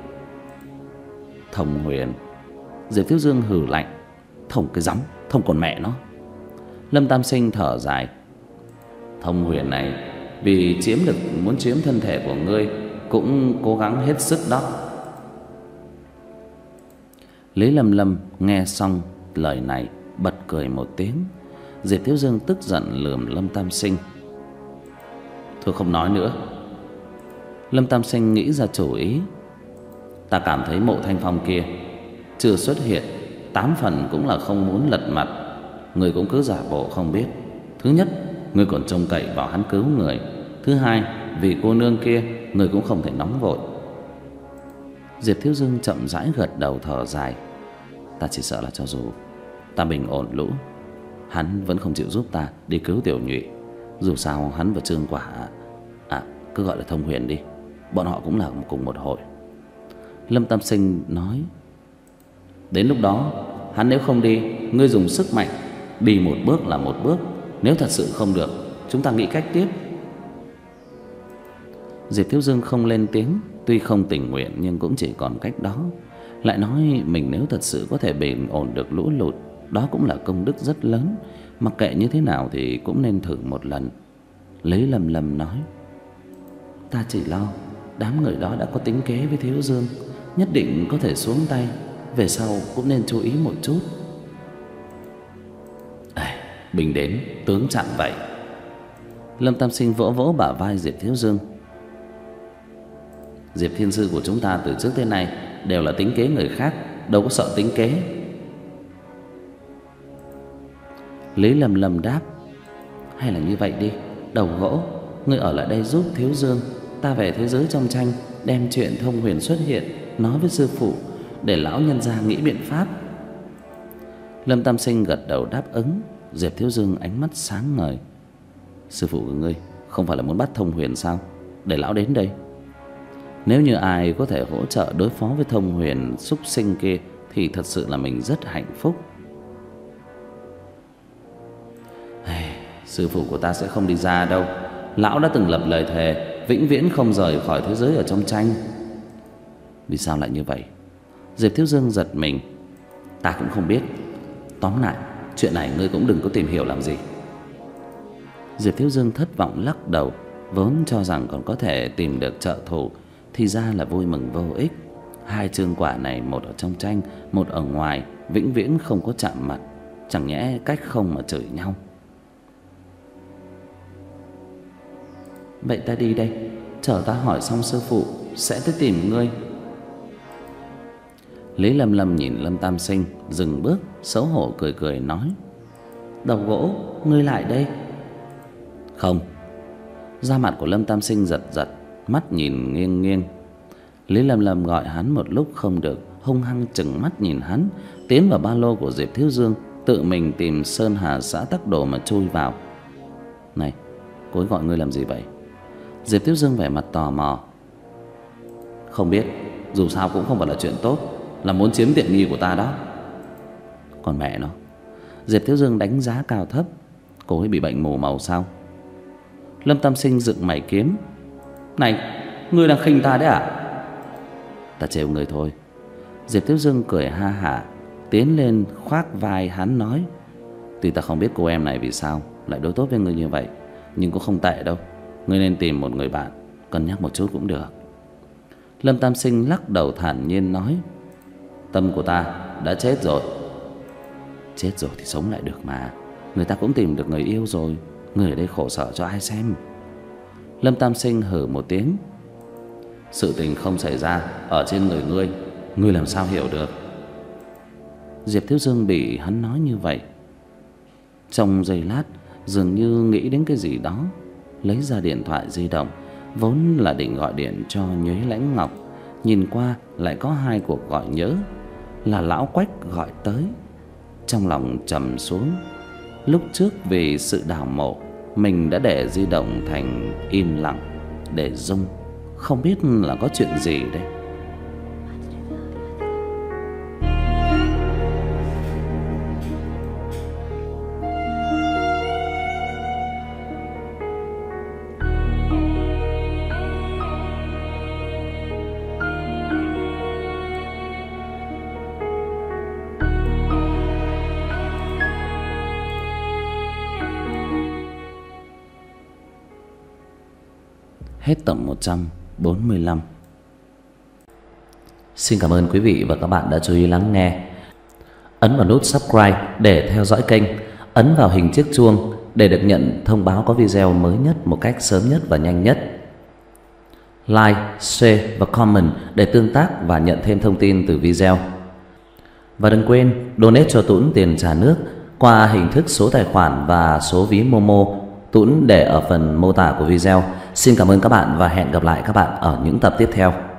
Thông Huyền. Diệp Thiếu Dương hừ lạnh. Thông cái gióng, thông còn mẹ nó. Lâm Tam Sinh thở dài. Thông Huyền này vì chiếm được muốn chiếm thân thể của ngươi cũng cố gắng hết sức đó. Lý Lâm Lâm nghe xong lời này bật cười một tiếng. Diệp Thiếu Dương tức giận lườm Lâm Tam Sinh. Thôi không nói nữa. Lâm Tam Sinh nghĩ ra chủ ý. Ta cảm thấy Mộ Thanh Phong kia chưa xuất hiện, tám phần cũng là không muốn lật mặt. Người cũng cứ giả bộ không biết. Thứ nhất, người còn trông cậy vào hắn cứu người. Thứ hai, vì cô nương kia, người cũng không thể nóng vội. Diệp Thiếu Dương chậm rãi gật đầu thở dài. Ta chỉ sợ là cho dù ta bình ổn lũ, hắn vẫn không chịu giúp ta đi cứu Tiểu Nhụy. Dù sao hắn và Trương Quả, à cứ gọi là Thông Huyền đi, bọn họ cũng là cùng một hội. Lâm Tam Sinh nói. Đến lúc đó hắn nếu không đi, ngươi dùng sức mạnh, đi một bước là một bước. Nếu thật sự không được, chúng ta nghĩ cách tiếp. Diệp Thiếu Dương không lên tiếng. Tuy không tình nguyện nhưng cũng chỉ còn cách đó. Lại nói mình nếu thật sự có thể bình ổn được lũ lụt, đó cũng là công đức rất lớn. Mặc kệ như thế nào thì cũng nên thử một lần. Lý Lâm Lâm nói. Ta chỉ lo đám người đó đã có tính kế với Thiếu Dương, nhất định có thể xuống tay. Về sau cũng nên chú ý một chút. À, bình đến tướng chặn vậy. Lâm Tam Sinh vỗ vỗ bả vai Diệp Thiếu Dương. Diệp Thiên sư của chúng ta từ trước tới nay đều là tính kế người khác, đâu có sợ tính kế. Lý Lâm Lâm đáp: hay là như vậy đi, Đầu Gỗ, ngươi ở lại đây giúp Thiếu Dương, ta về thế giới trong tranh đem chuyện Thông Huyền xuất hiện nói với sư phụ, để lão nhân gia nghĩ biện pháp. Lâm Tam Sinh gật đầu đáp ứng. Diệp Thiếu Dương ánh mắt sáng ngời: sư phụ của ngươi không phải là muốn bắt Thông Huyền sao? Để lão đến đây. Nếu như ai có thể hỗ trợ đối phó với Thông Huyền súc sinh kia thì thật sự là mình rất hạnh phúc. Sư phụ của ta sẽ không đi ra đâu. Lão đã từng lập lời thề vĩnh viễn không rời khỏi thế giới ở trong tranh. Vì sao lại như vậy? Diệp Thiếu Dương giật mình: ta cũng không biết. Tóm lại, chuyện này ngươi cũng đừng có tìm hiểu làm gì. Diệp Thiếu Dương thất vọng lắc đầu. Vốn cho rằng còn có thể tìm được trợ thủ, thì ra là vui mừng vô ích. Hai chương quả này, một ở trong tranh, một ở ngoài, vĩnh viễn không có chạm mặt. Chẳng nhẽ cách không mà chửi nhau. Vậy ta đi đây, chờ ta hỏi xong sư phụ sẽ tới tìm ngươi. Lý Lâm Lâm nhìn Lâm Tam Sinh dừng bước, xấu hổ cười cười nói: Đầu Gỗ, ngươi lại đây. Không. Da mặt của Lâm Tam Sinh giật giật, mắt nhìn nghiêng nghiêng. Lý Lâm Lâm gọi hắn một lúc không được, hung hăng trừng mắt nhìn hắn, tiến vào ba lô của Diệp Thiếu Dương, tự mình tìm sơn hà xã tắc đồ mà chui vào. Này, cô ấy gọi ngươi làm gì vậy? Diệp Thiếu Dương vẻ mặt tò mò. Không biết, dù sao cũng không phải là chuyện tốt, là muốn chiếm tiện nghi của ta đó. Còn mẹ nó. Diệp Thiếu Dương đánh giá cao thấp. Cô ấy bị bệnh mù màu sao? Lâm Tam Sinh dựng mày kiếm: Này, ngươi đang khinh ta đấy à? Ta trêu ngươi thôi. Diệp Thiếu Dương cười ha hả, tiến lên khoác vai hắn nói: Tuy ta không biết cô em này vì sao lại đối tốt với ngươi như vậy, nhưng cũng không tệ đâu. Ngươi nên tìm một người bạn, cân nhắc một chút cũng được. Lâm Tam Sinh lắc đầu thản nhiên nói: Tâm của ta đã chết rồi. Chết rồi thì sống lại được mà. Người ta cũng tìm được người yêu rồi. Ngươi ở đây khổ sở cho ai xem? Lâm Tam Sinh hừ một tiếng: Sự tình không xảy ra ở trên người ngươi, ngươi làm sao hiểu được? Diệp Thiếu Dương bị hắn nói như vậy, trong giây lát dường như nghĩ đến cái gì đó, lấy ra điện thoại di động, vốn là định gọi điện cho Nhuế Lãnh Ngọc, nhìn qua lại có hai cuộc gọi nhỡ, là lão Quách gọi tới. Trong lòng trầm xuống. Lúc trước vì sự đào mộ, mình đã để di động thành im lặng để rung, không biết là có chuyện gì đây. Hết tập một trăm bốn mươi lăm. Xin cảm ơn quý vị và các bạn đã chú ý lắng nghe. Ấn vào nút subscribe để theo dõi kênh. Ấn vào hình chiếc chuông để được nhận thông báo có video mới nhất một cách sớm nhất và nhanh nhất. Like, share và comment để tương tác và nhận thêm thông tin từ video. Và đừng quên donate cho Tuấn tiền trả nước qua hình thức số tài khoản và số ví Momo Tuấn để ở phần mô tả của video. Xin cảm ơn các bạn và hẹn gặp lại các bạn ở những tập tiếp theo.